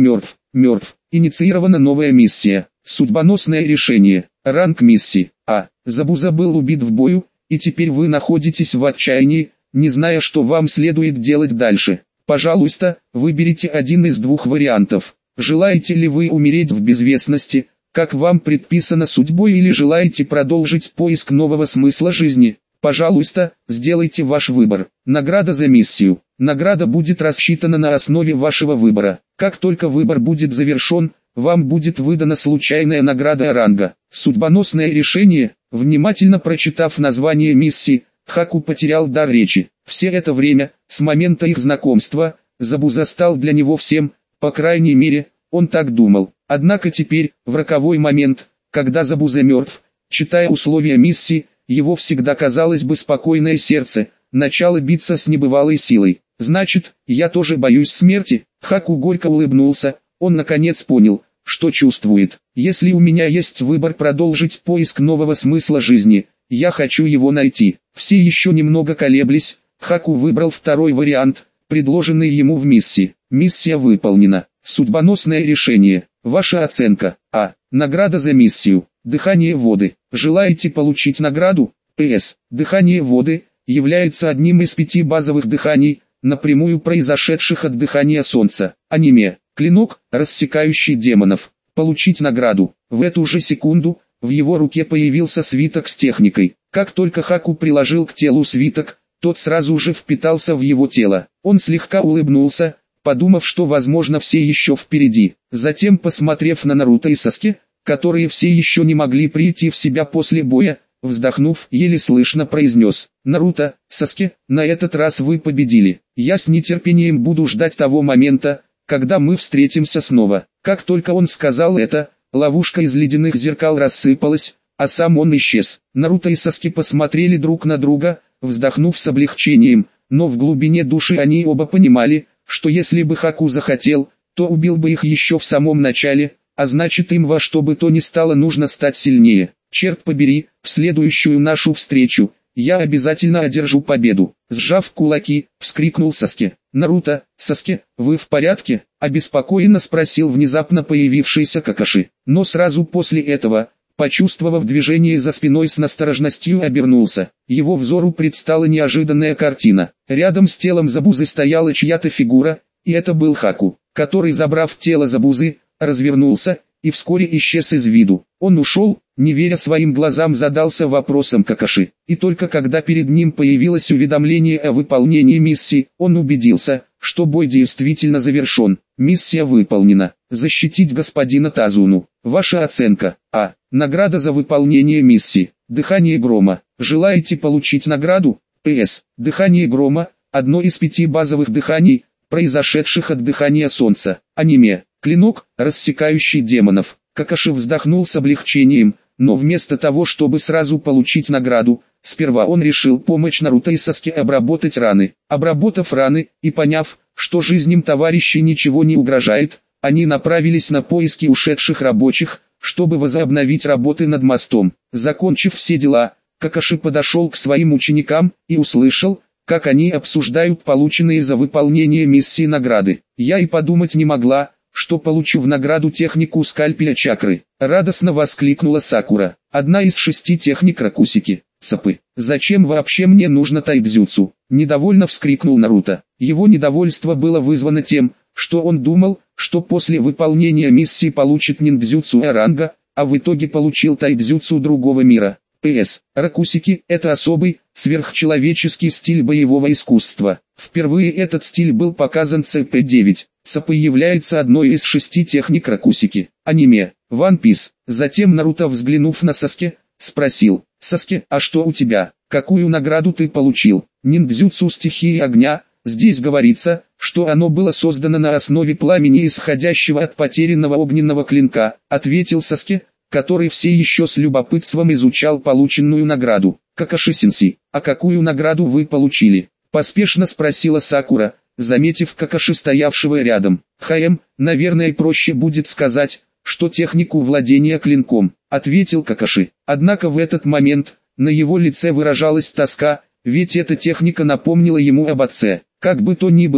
Speaker 1: Мертв. Инициирована новая миссия. Судьбоносное решение. Ранг миссии. А. Забуза был убит в бою, и теперь вы находитесь в отчаянии, не зная, что вам следует делать дальше. Пожалуйста, выберите один из двух вариантов. Желаете ли вы умереть в безвестности, как вам предписано судьбой, или желаете продолжить поиск нового смысла жизни? Пожалуйста, сделайте ваш выбор. Награда за миссию. Награда будет рассчитана на основе вашего выбора. Как только выбор будет завершен, вам будет выдана случайная награда ранга. Судьбоносное решение. Внимательно прочитав название миссии, Хаку потерял дар речи. Все это время, с момента их знакомства, Забуза стал для него всем, по крайней мере, он так думал. Однако теперь, в роковой момент, когда Забуза мертв, читая условия миссии, его всегда, казалось бы, спокойное сердце начало биться с небывалой силой. «Значит, я тоже боюсь смерти?» Хаку горько улыбнулся, он наконец понял, что чувствует. «Если у меня есть выбор продолжить поиск нового смысла жизни, я хочу его найти». Все еще немного колеблись, Хаку выбрал второй вариант, предложенный ему в миссии. Миссия выполнена. Судьбоносное решение. Ваша оценка. А. Награда за миссию. Дыхание воды. Желаете получить награду? П.С. Дыхание воды является одним из 5 базовых дыханий, напрямую произошедших от дыхания солнца. Аниме. Клинок, рассекающий демонов. Получить награду. В эту же секунду в его руке появился свиток с техникой. Как только Хаку приложил к телу свиток, тот сразу же впитался в его тело. Он слегка улыбнулся, подумав, что возможно все еще впереди. Затем, посмотрев на Наруто и Саске, которые все еще не могли прийти в себя после боя, вздохнув, еле слышно произнес: «Наруто, Саске, на этот раз вы победили. Я с нетерпением буду ждать того момента, когда мы встретимся снова». Как только он сказал это, ловушка из ледяных зеркал рассыпалась, а сам он исчез. Наруто и Саске посмотрели друг на друга, вздохнув с облегчением, но в глубине души они оба понимали, что если бы Хаку захотел, то убил бы их еще в самом начале, а значит, им во что бы то ни стало нужно стать сильнее. Черт побери, в следующую нашу встречу я обязательно одержу победу. Сжав кулаки, вскрикнул Саске. «Наруто, Саске, вы в порядке?» — обеспокоенно спросил внезапно появившийся Какаши. Но сразу после этого, почувствовав движение за спиной, с настороженностью обернулся. Его взору предстала неожиданная картина. Рядом с телом Забузы стояла чья-то фигура, и это был Хаку, который, забрав тело Забузы, развернулся и вскоре исчез из виду. Он ушел, не веря своим глазам, задался вопросом Какаши. И только когда перед ним появилось уведомление о выполнении миссии, он убедился, что бой действительно завершен. Миссия выполнена. Защитить господина Тазуну. Ваша оценка. А. Награда за выполнение миссии. Дыхание грома. Желаете получить награду? П.С. Дыхание грома – одно из 5 базовых дыханий, произошедших от дыхания солнца. Аниме. Клинок, рассекающий демонов. Какаши вздохнул с облегчением, но вместо того, чтобы сразу получить награду, сперва он решил помочь Наруто и Саске обработать раны. Обработав раны и поняв, что жизням товарищей ничего не угрожает, они направились на поиски ушедших рабочих, чтобы возобновить работы над мостом. Закончив все дела, Какаши подошел к своим ученикам и услышал, как они обсуждают полученные за выполнение миссии награды. «Я и подумать не могла, что получу в награду технику скальпеля чакры», — радостно воскликнула Сакура. «Одна из 6 техник Ракусики. Цапы. Зачем вообще мне нужно тайдзюцу?» — недовольно вскрикнул Наруто. Его недовольство было вызвано тем, что он думал, что после выполнения миссии получит ниндзюцу ранга, а в итоге получил тайдзюцу другого мира. П.С. Ракусики – это особый, сверхчеловеческий стиль боевого искусства. Впервые этот стиль был показан ЦП-9. Цапы является одной из 6 техник Ракусики. Аниме. One Piece. Затем Наруто, взглянув на Саске, спросил: «Саске, а что у тебя? Какую награду ты получил?» «Ниндзюцу стихии огня». Здесь говорится, что оно было создано на основе пламени, исходящего от потерянного огненного клинка, ответил Саске, который все еще с любопытством изучал полученную награду. «Какаши-сенсей, а какую награду вы получили?» — поспешно спросила Сакура, заметив Какаши, стоявшего рядом. Наверное, проще будет сказать, что технику владения клинком», — ответил Какаши. Однако в этот момент на его лице выражалась тоска, ведь эта техника напомнила ему об отце. Как бы то ни было,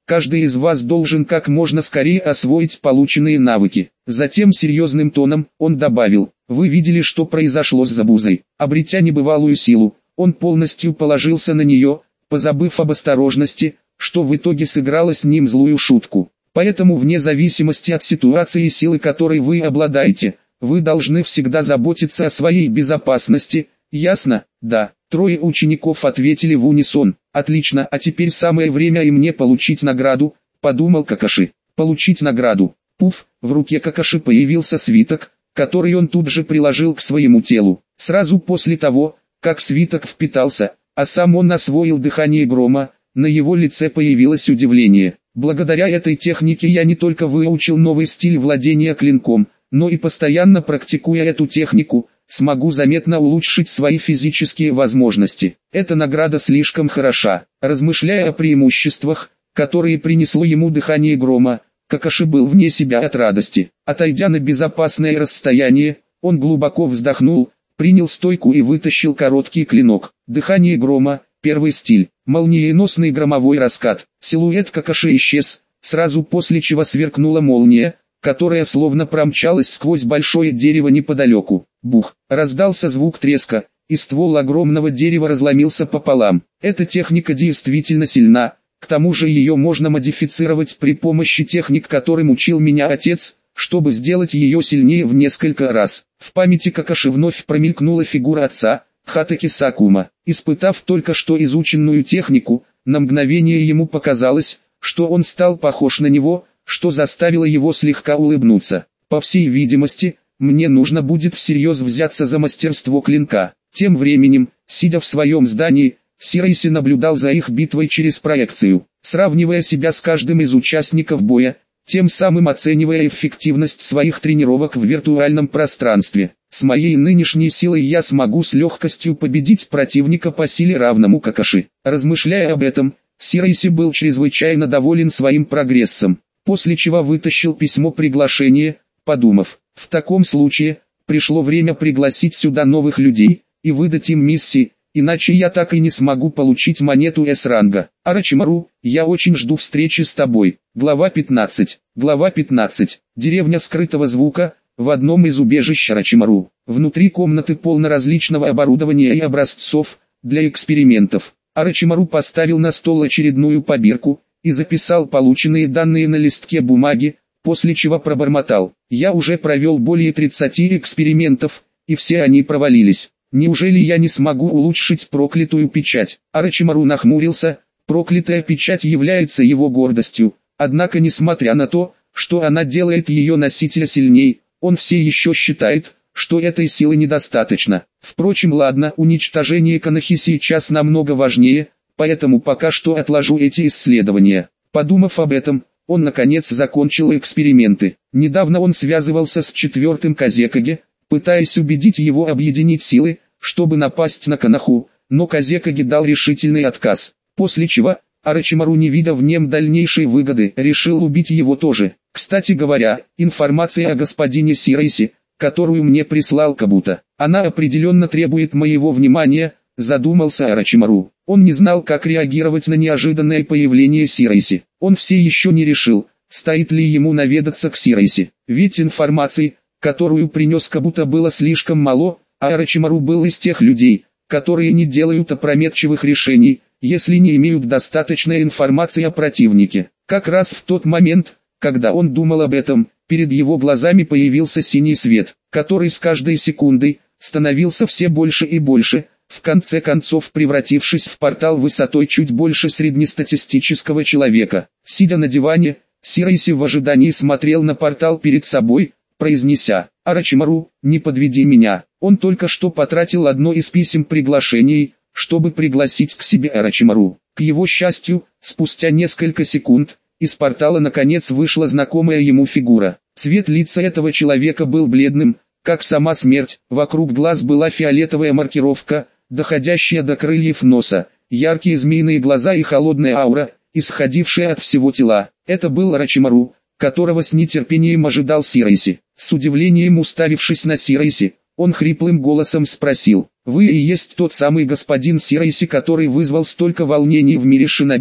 Speaker 1: каждый из вас должен как можно скорее освоить полученные навыки. Затем серьезным тоном он добавил: вы видели, что произошло с Забузой. Обретя небывалую силу, он полностью положился на нее, позабыв об осторожности, что в итоге сыграло с ним злую шутку. Поэтому вне зависимости от ситуации и силы, которой вы обладаете, вы должны всегда заботиться о своей безопасности, ясно? Да. Трое учеников ответили в унисон. Отлично, а теперь самое время и мне получить награду, подумал Какаши. Получить награду. Пуф, в руке Какаши появился свиток, который он тут же приложил к своему телу. Сразу после того, как свиток впитался, а сам он освоил дыхание грома, на его лице появилось удивление. Благодаря этой технике я не только выучил новый стиль владения клинком, но и постоянно практикуя эту технику, смогу заметно улучшить свои физические возможности. Эта награда слишком хороша. Размышляя о преимуществах, которые принесло ему дыхание грома, Какаши был вне себя от радости. Отойдя на безопасное расстояние, он глубоко вздохнул, принял стойку и вытащил короткий клинок. Дыхание грома, первый стиль, молниеносный громовой раскат. Силуэт Какаши исчез, сразу после чего сверкнула молния, которая словно промчалась сквозь большое дерево неподалеку. Бух! Раздался звук треска, и ствол огромного дерева разломился пополам. Эта техника действительно сильна, к тому же ее можно модифицировать при помощи техник, которым учил меня отец, чтобы сделать ее сильнее в несколько раз. В памяти Какаши вновь промелькнула фигура отца, Хатаки Сакума. Испытав только что изученную технику, на мгновение ему показалось, что он стал похож на него, что заставило его слегка улыбнуться. По всей видимости, мне нужно будет всерьез взяться за мастерство клинка. Тем временем, сидя в своем здании, Сирайси наблюдал за их битвой через проекцию, сравнивая себя с каждым из участников боя, тем самым оценивая эффективность своих тренировок в виртуальном пространстве. С моей нынешней силой я смогу с легкостью победить противника по силе равному Какаши. Размышляя об этом, Сирайси был чрезвычайно доволен своим прогрессом, после чего вытащил письмо приглашения, подумав: в таком случае, пришло время пригласить сюда новых людей и выдать им миссии, иначе я так и не смогу получить монету С-ранга. Орочимару, я очень жду встречи с тобой. Глава 15. Глава 15. Деревня скрытого звука, в одном из убежищ Орочимару. Внутри комнаты полно различного оборудования и образцов для экспериментов. Орочимару поставил на стол очередную побирку и записал полученные данные на листке бумаги, после чего пробормотал: я уже провел более 30 экспериментов, и все они провалились. Неужели я не смогу улучшить проклятую печать? Орочимару нахмурился. Проклятая печать является его гордостью, однако несмотря на то, что она делает ее носителя сильней, он все еще считает, что этой силы недостаточно. Впрочем, ладно, уничтожение Канахи сейчас намного важнее, поэтому пока что отложу эти исследования. Подумав об этом, он наконец закончил эксперименты. Недавно он связывался с 4-м Казекаге, пытаясь убедить его объединить силы, чтобы напасть на Канаху, но Казекаге дал решительный отказ, после чего Орочимару, не видя в нем дальнейшей выгоды, решил убить его тоже. Кстати говоря, информация о господине Сирайси, которую мне прислал Кабуто, она определенно требует моего внимания, задумался Орочимару. Он не знал, как реагировать на неожиданное появление Сирайси. Он все еще не решил, стоит ли ему наведаться к Сирайси, ведь информации, которую принес Кабуто, было слишком мало, а Орочимару был из тех людей, которые не делают опрометчивых решений, если не имеют достаточной информации о противнике. Как раз в тот момент, когда он думал об этом, перед его глазами появился синий свет, который с каждой секундой становился все больше и больше, в конце концов превратившись в портал высотой чуть больше среднестатистического человека. Сидя на диване, Сирайси в ожидании смотрел на портал перед собой, произнеся: «Орочимару, не подведи меня». Он только что потратил одно из писем приглашений, чтобы пригласить к себе Орочимару. К его счастью, спустя несколько секунд, из портала наконец вышла знакомая ему фигура. Цвет лица этого человека был бледным, как сама смерть, вокруг глаз была фиолетовая маркировка, доходящая до крыльев носа, яркие змеиные глаза и холодная аура, исходившая от всего тела. Это был Орочимару, которого с нетерпением ожидал Сирайси. С удивлением уставившись на Сирайси, он хриплым голосом спросил: «Вы и есть тот самый господин Сирайси, который вызвал столько волнений в мире шиноби?»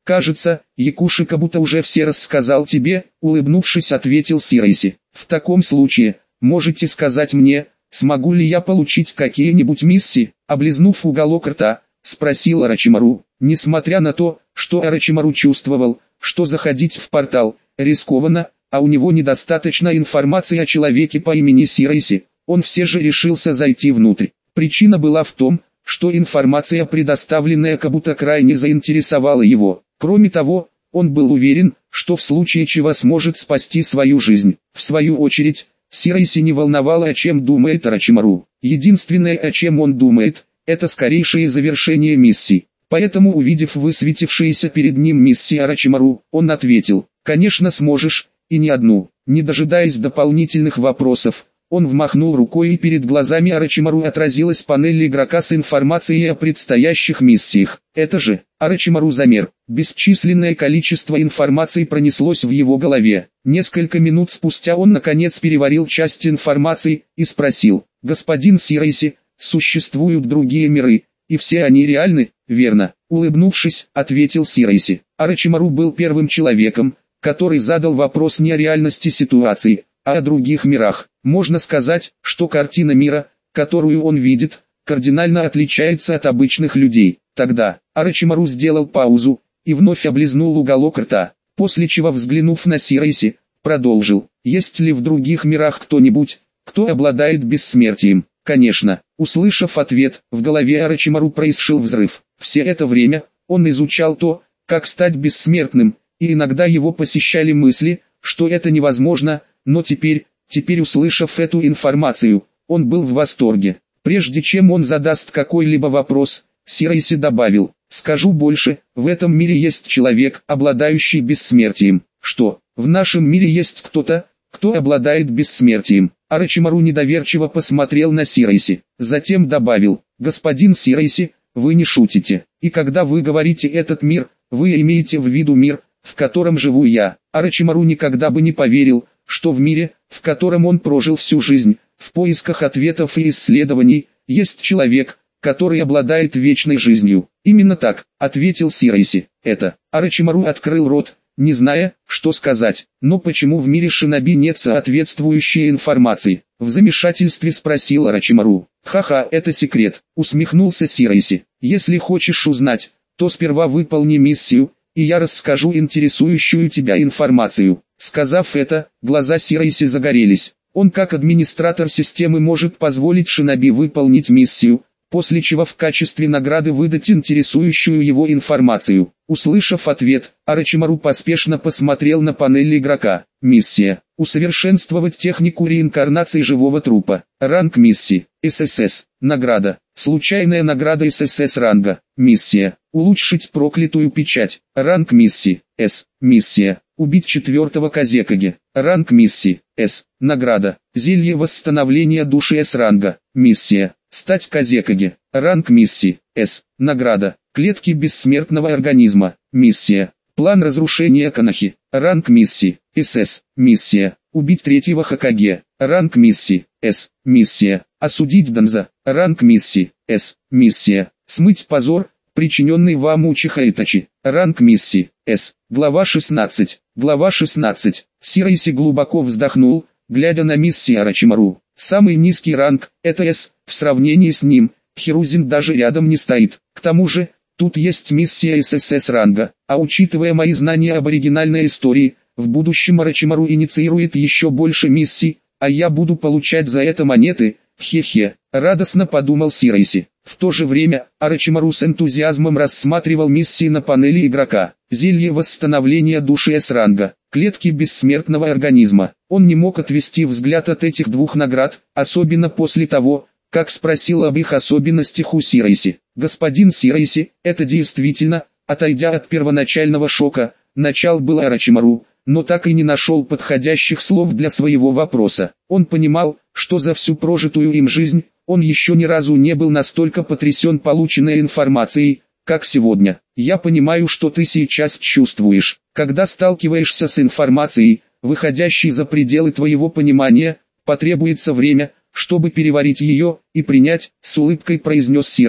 Speaker 1: Кажется, Якуши как будто уже все рассказал тебе, улыбнувшись, ответил Сирайси. В таком случае, можете сказать мне, смогу ли я получить какие-нибудь миссии? Облизнув уголок рта, спросил Орочимару. Несмотря на то, что Орочимару чувствовал, что заходить в портал рискованно, а у него недостаточно информации о человеке по имени Сирайси, он все же решился зайти внутрь. Причина была в том, что информация, предоставленная как будто крайне заинтересовала его. Кроме того, он был уверен, что в случае чего сможет спасти свою жизнь. В свою очередь, Сирайси не волновало, о чем думает Орочимару. Единственное, о чем он думает, это скорейшее завершение миссии. Поэтому, увидев высветившиеся перед ним миссии Орочимару, он ответил: «Конечно сможешь, и не одну». Не дожидаясь дополнительных вопросов, он взмахнул рукой, и перед глазами Орочимару отразилась панель игрока с информацией о предстоящих миссиях. Это же, Орочимару замер. Бесчисленное количество информации пронеслось в его голове. Несколько минут спустя он наконец переварил часть информации и спросил: «Господин Сирайси, существуют другие миры, и все они реальны, верно?» Улыбнувшись, ответил Сирайси. Орочимару был первым человеком, который задал вопрос не о реальности ситуации, а о других мирах. Можно сказать, что картина мира, которую он видит, кардинально отличается от обычных людей. Тогда Орочимару сделал паузу и вновь облизнул уголок рта, после чего, взглянув на Сирайси, продолжил: «Есть ли в других мирах кто-нибудь, кто обладает бессмертием?» «Конечно». Услышав ответ, в голове Орочимару происшел взрыв. Все это время он изучал то, как стать бессмертным, и иногда его посещали мысли, что это невозможно, но теперь, услышав эту информацию, он был в восторге. Прежде чем он задаст какой-либо вопрос, Сирайси добавил: «Скажу больше, в этом мире есть человек, обладающий бессмертием». «Что, в нашем мире есть кто-то, кто обладает бессмертием?» Орочимару недоверчиво посмотрел на Сирайси, затем добавил: «Господин Сирайси, вы не шутите, и когда вы говорите «этот мир», вы имеете в виду мир, в котором живу я». Орочимару никогда бы не поверил, что в мире, в котором он прожил всю жизнь, в поисках ответов и исследований, есть человек, который обладает вечной жизнью. «Именно так», — ответил Сирайси. «Это». Орочимару открыл рот, не зная, что сказать. «Но почему в мире шиноби нет соответствующей информации?» В замешательстве спросил Орочимару. «Ха-ха, это секрет», — усмехнулся Сирайси. «Если хочешь узнать, то сперва выполни миссию, и я расскажу интересующую тебя информацию». Сказав это, глаза Сирайси загорелись. Он как администратор системы может позволить шиноби выполнить миссию, после чего в качестве награды выдать интересующую его информацию. Услышав ответ, Орочимару поспешно посмотрел на панель игрока. Миссия: усовершенствовать технику реинкарнации живого трупа. Ранг миссии: ССС. Награда: случайная награда ССС ранга. Миссия: улучшить проклятую печать. Ранг миссии: С. Миссия: убить 4-го Казекаге. Ранг миссии: С. Награда: зелье восстановления души С ранга. Миссия: стать Казекаге. Ранг миссии: С. Награда: клетки бессмертного организма. Миссия: план разрушения Канахи. Ранг миссии: СС. Миссия: убить 3-го Хокаге. Ранг миссии: С. Миссия: осудить Данза. Ранг миссии: С. Миссия: смыть позор, причиненный вам Учиха Итачи. Ранг миссии: С. Глава 16. Глава 16. Сирайси глубоко вздохнул, глядя на миссии Орочимару. Самый низкий ранг – это С. В сравнении с ним, Хирузин даже рядом не стоит. К тому же, тут есть миссия ССС ранга, а учитывая мои знания об оригинальной истории, в будущем Орочимару инициирует еще больше миссий, а я буду получать за это монеты, хе-хе, радостно подумал Сирайси. В то же время, Орочимару с энтузиазмом рассматривал миссии на панели игрока. Зелье восстановления души С ранга, клетки бессмертного организма. Он не мог отвести взгляд от этих двух наград, особенно после того, как спросил об их особенностях у Сирайси. «Господин Сирайси, это действительно», отойдя от первоначального шока, начал было Орочимару, но так и не нашел подходящих слов для своего вопроса. Он понимал, что за всю прожитую им жизнь, он еще ни разу не был настолько потрясен полученной информацией, как сегодня. «Я понимаю, что ты сейчас чувствуешь, когда сталкиваешься с информацией, выходящей за пределы твоего понимания, потребуется время, чтобы переварить ее и принять», — с улыбкой произнес Сирайси.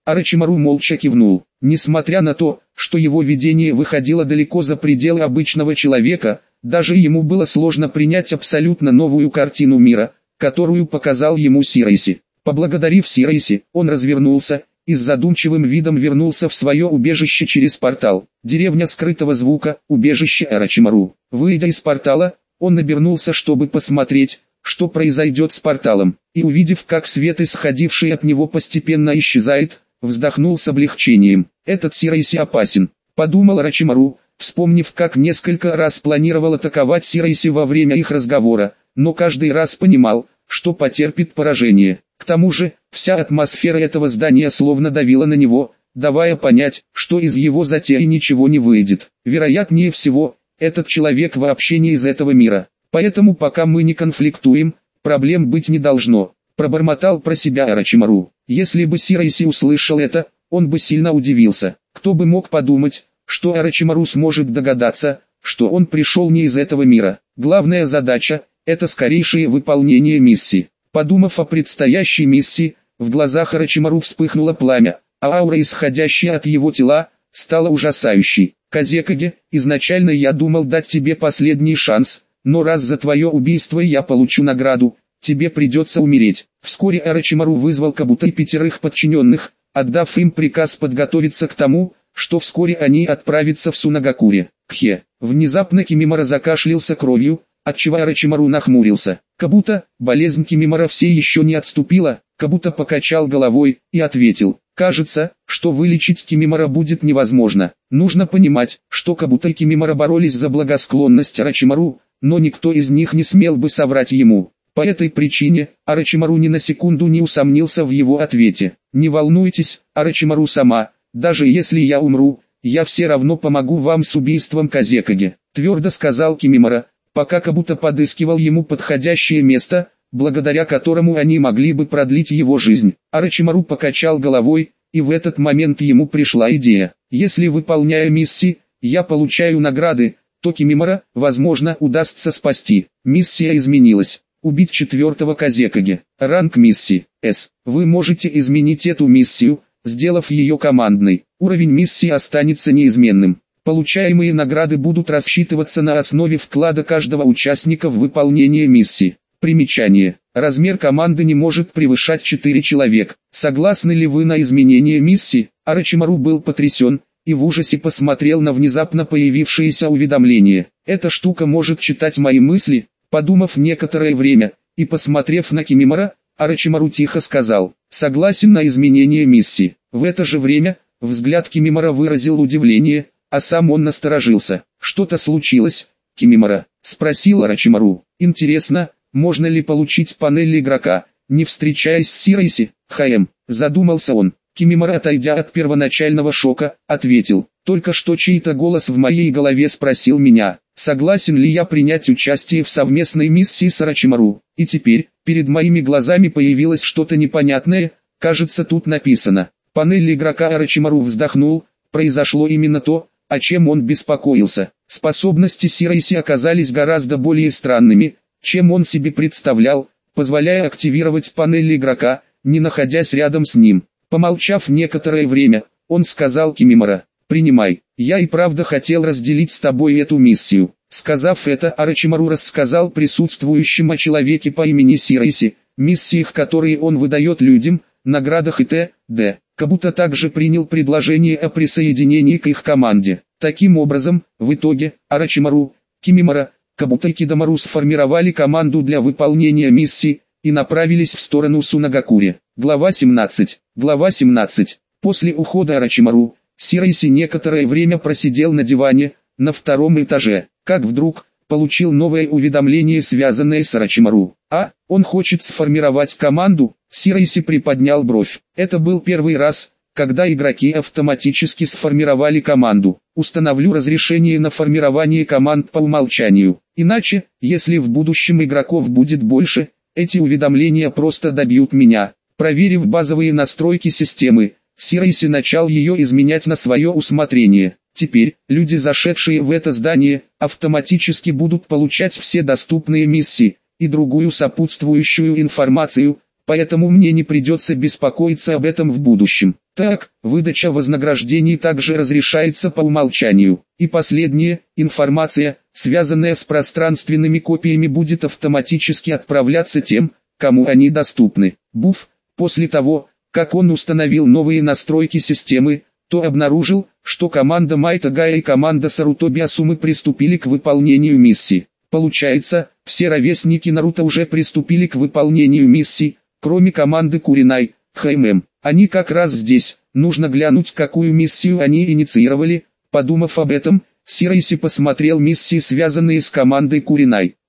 Speaker 1: Орочимару молча кивнул. Несмотря на то, что его видение выходило далеко за пределы обычного человека, даже ему было сложно принять абсолютно новую картину мира, которую показал ему Сирайси. Поблагодарив Сирайси, он развернулся и с задумчивым видом вернулся в свое убежище через портал. Деревня скрытого звука, убежище Орочимару. Выйдя из портала, он обернулся, чтобы посмотреть, что произойдет с порталом, и увидев, как свет, исходивший от него, постепенно исчезает, вздохнул с облегчением. «Этот Сирайси опасен», — подумал Орочимару, вспомнив, как несколько раз планировал атаковать Сирайси во время их разговора, но каждый раз понимал, что потерпит поражение. К тому же, вся атмосфера этого здания словно давила на него, давая понять, что из его затеи ничего не выйдет. Вероятнее всего, этот человек вообще не из этого мира. Поэтому пока мы не конфликтуем, проблем быть не должно. Пробормотал про себя Орочимару. Если бы Сирайси услышал это, он бы сильно удивился. Кто бы мог подумать, что Орочимару сможет догадаться, что он пришел не из этого мира. Главная задача – это скорейшее выполнение миссии. Подумав о предстоящей миссии, в глазах Орочимару вспыхнуло пламя, а аура, исходящая от его тела, стала ужасающей. «Казекаге, изначально я думал дать тебе последний шанс, но раз за твое убийство я получу награду, тебе придется умереть». Вскоре Орочимару вызвал Кабута и 5 подчиненных, отдав им приказ подготовиться к тому, что вскоре они отправятся в Сунагакуре. Кхе. Внезапно Кимимора закашлялся кровью, отчего Орочимару нахмурился. Кабута, болезнь Кимимора все еще не отступила. Кабута покачал головой и ответил: «Кажется, что вылечить Кимимора будет невозможно. Нужно понимать, что Кабута и Кимимора боролись за благосклонность Орочимару, но никто из них не смел бы соврать ему». По этой причине, Орочимару ни на секунду не усомнился в его ответе. «Не волнуйтесь, Орочимару-сама, даже если я умру, я все равно помогу вам с убийством Казекаге», твердо сказал Кимимора, пока Кабута подыскивал ему подходящее место, благодаря которому они могли бы продлить его жизнь. Орочимару покачал головой, и в этот момент ему пришла идея. «Если, выполняя миссии, я получаю награды, то Кимимора, возможно, удастся спасти». Миссия изменилась. Убить 4-го Казекаге. Ранг миссии S. Вы можете изменить эту миссию, сделав ее командной. Уровень миссии останется неизменным. Получаемые награды будут рассчитываться на основе вклада каждого участника в выполнение миссии. Примечание. Размер команды не может превышать 4 человека. Согласны ли вы на изменение миссии? Орочимару был потрясен и в ужасе посмотрел на внезапно появившееся уведомление. «Эта штука может читать мои мысли». Подумав некоторое время и посмотрев на Кимимора, Орочимару тихо сказал: «Согласен на изменение миссии». В это же время взгляд Кимимора выразил удивление, а сам он насторожился. «Что-то случилось, Кимимора?» – спросил Орочимару. «Интересно, можно ли получить панель игрока, не встречаясь с Сирайси?» Задумался он. Кимимора, отойдя от первоначального шока, ответил: «Только что чей-то голос в моей голове спросил меня, согласен ли я принять участие в совместной миссии с Орочимару. И теперь, перед моими глазами появилось что-то непонятное, кажется, тут написано». Панель игрока. Орочимару вздохнул, произошло именно то, о чем он беспокоился. Способности Сирайси оказались гораздо более странными, чем он себе представлял, позволяя активировать панель игрока, не находясь рядом с ним. Помолчав некоторое время, он сказал Кимимора: «Принимай, я и правда хотел разделить с тобой эту миссию». Сказав это, Орочимару рассказал присутствующим о человеке по имени Сирайси, миссиях, которые он выдает людям, наградах и т.д. Кабута также принял предложение о присоединении к их команде. Таким образом, в итоге, Орочимару, Кимимора, Кабута и Кидамару сформировали команду для выполнения миссии и направились в сторону Сунагакури. Глава 17. Глава 17. После ухода Орочимару, Сирайси некоторое время просидел на диване, на 2-м этаже, как вдруг получил новое уведомление, связанное с Орочимару. Он хочет сформировать команду? Сирайси приподнял бровь. Это был первый раз, когда игроки автоматически сформировали команду. Установлю разрешение на формирование команд по умолчанию. Иначе, если в будущем игроков будет больше, эти уведомления просто добьют меня. Проверив базовые настройки системы, Сирайси начал ее изменять на свое усмотрение. Теперь, люди, зашедшие в это здание, автоматически будут получать все доступные миссии и другую сопутствующую информацию, поэтому мне не придется беспокоиться об этом в будущем. Так, выдача вознаграждений также разрешается по умолчанию. И последнее, информация, связанная с пространственными копиями, будет автоматически отправляться тем, кому они доступны. Буф, после того, как он установил новые настройки системы, то обнаружил, что команда Майта Гая и команда Сарутоби Асумы приступили к выполнению миссии. Получается, все ровесники Наруто уже приступили к выполнению миссий, кроме команды Куринай, ХММ. Они как раз здесь, нужно глянуть, какую миссию они инициировали. Подумав об этом, Сирайси посмотрел миссии, связанные с командой Куринай.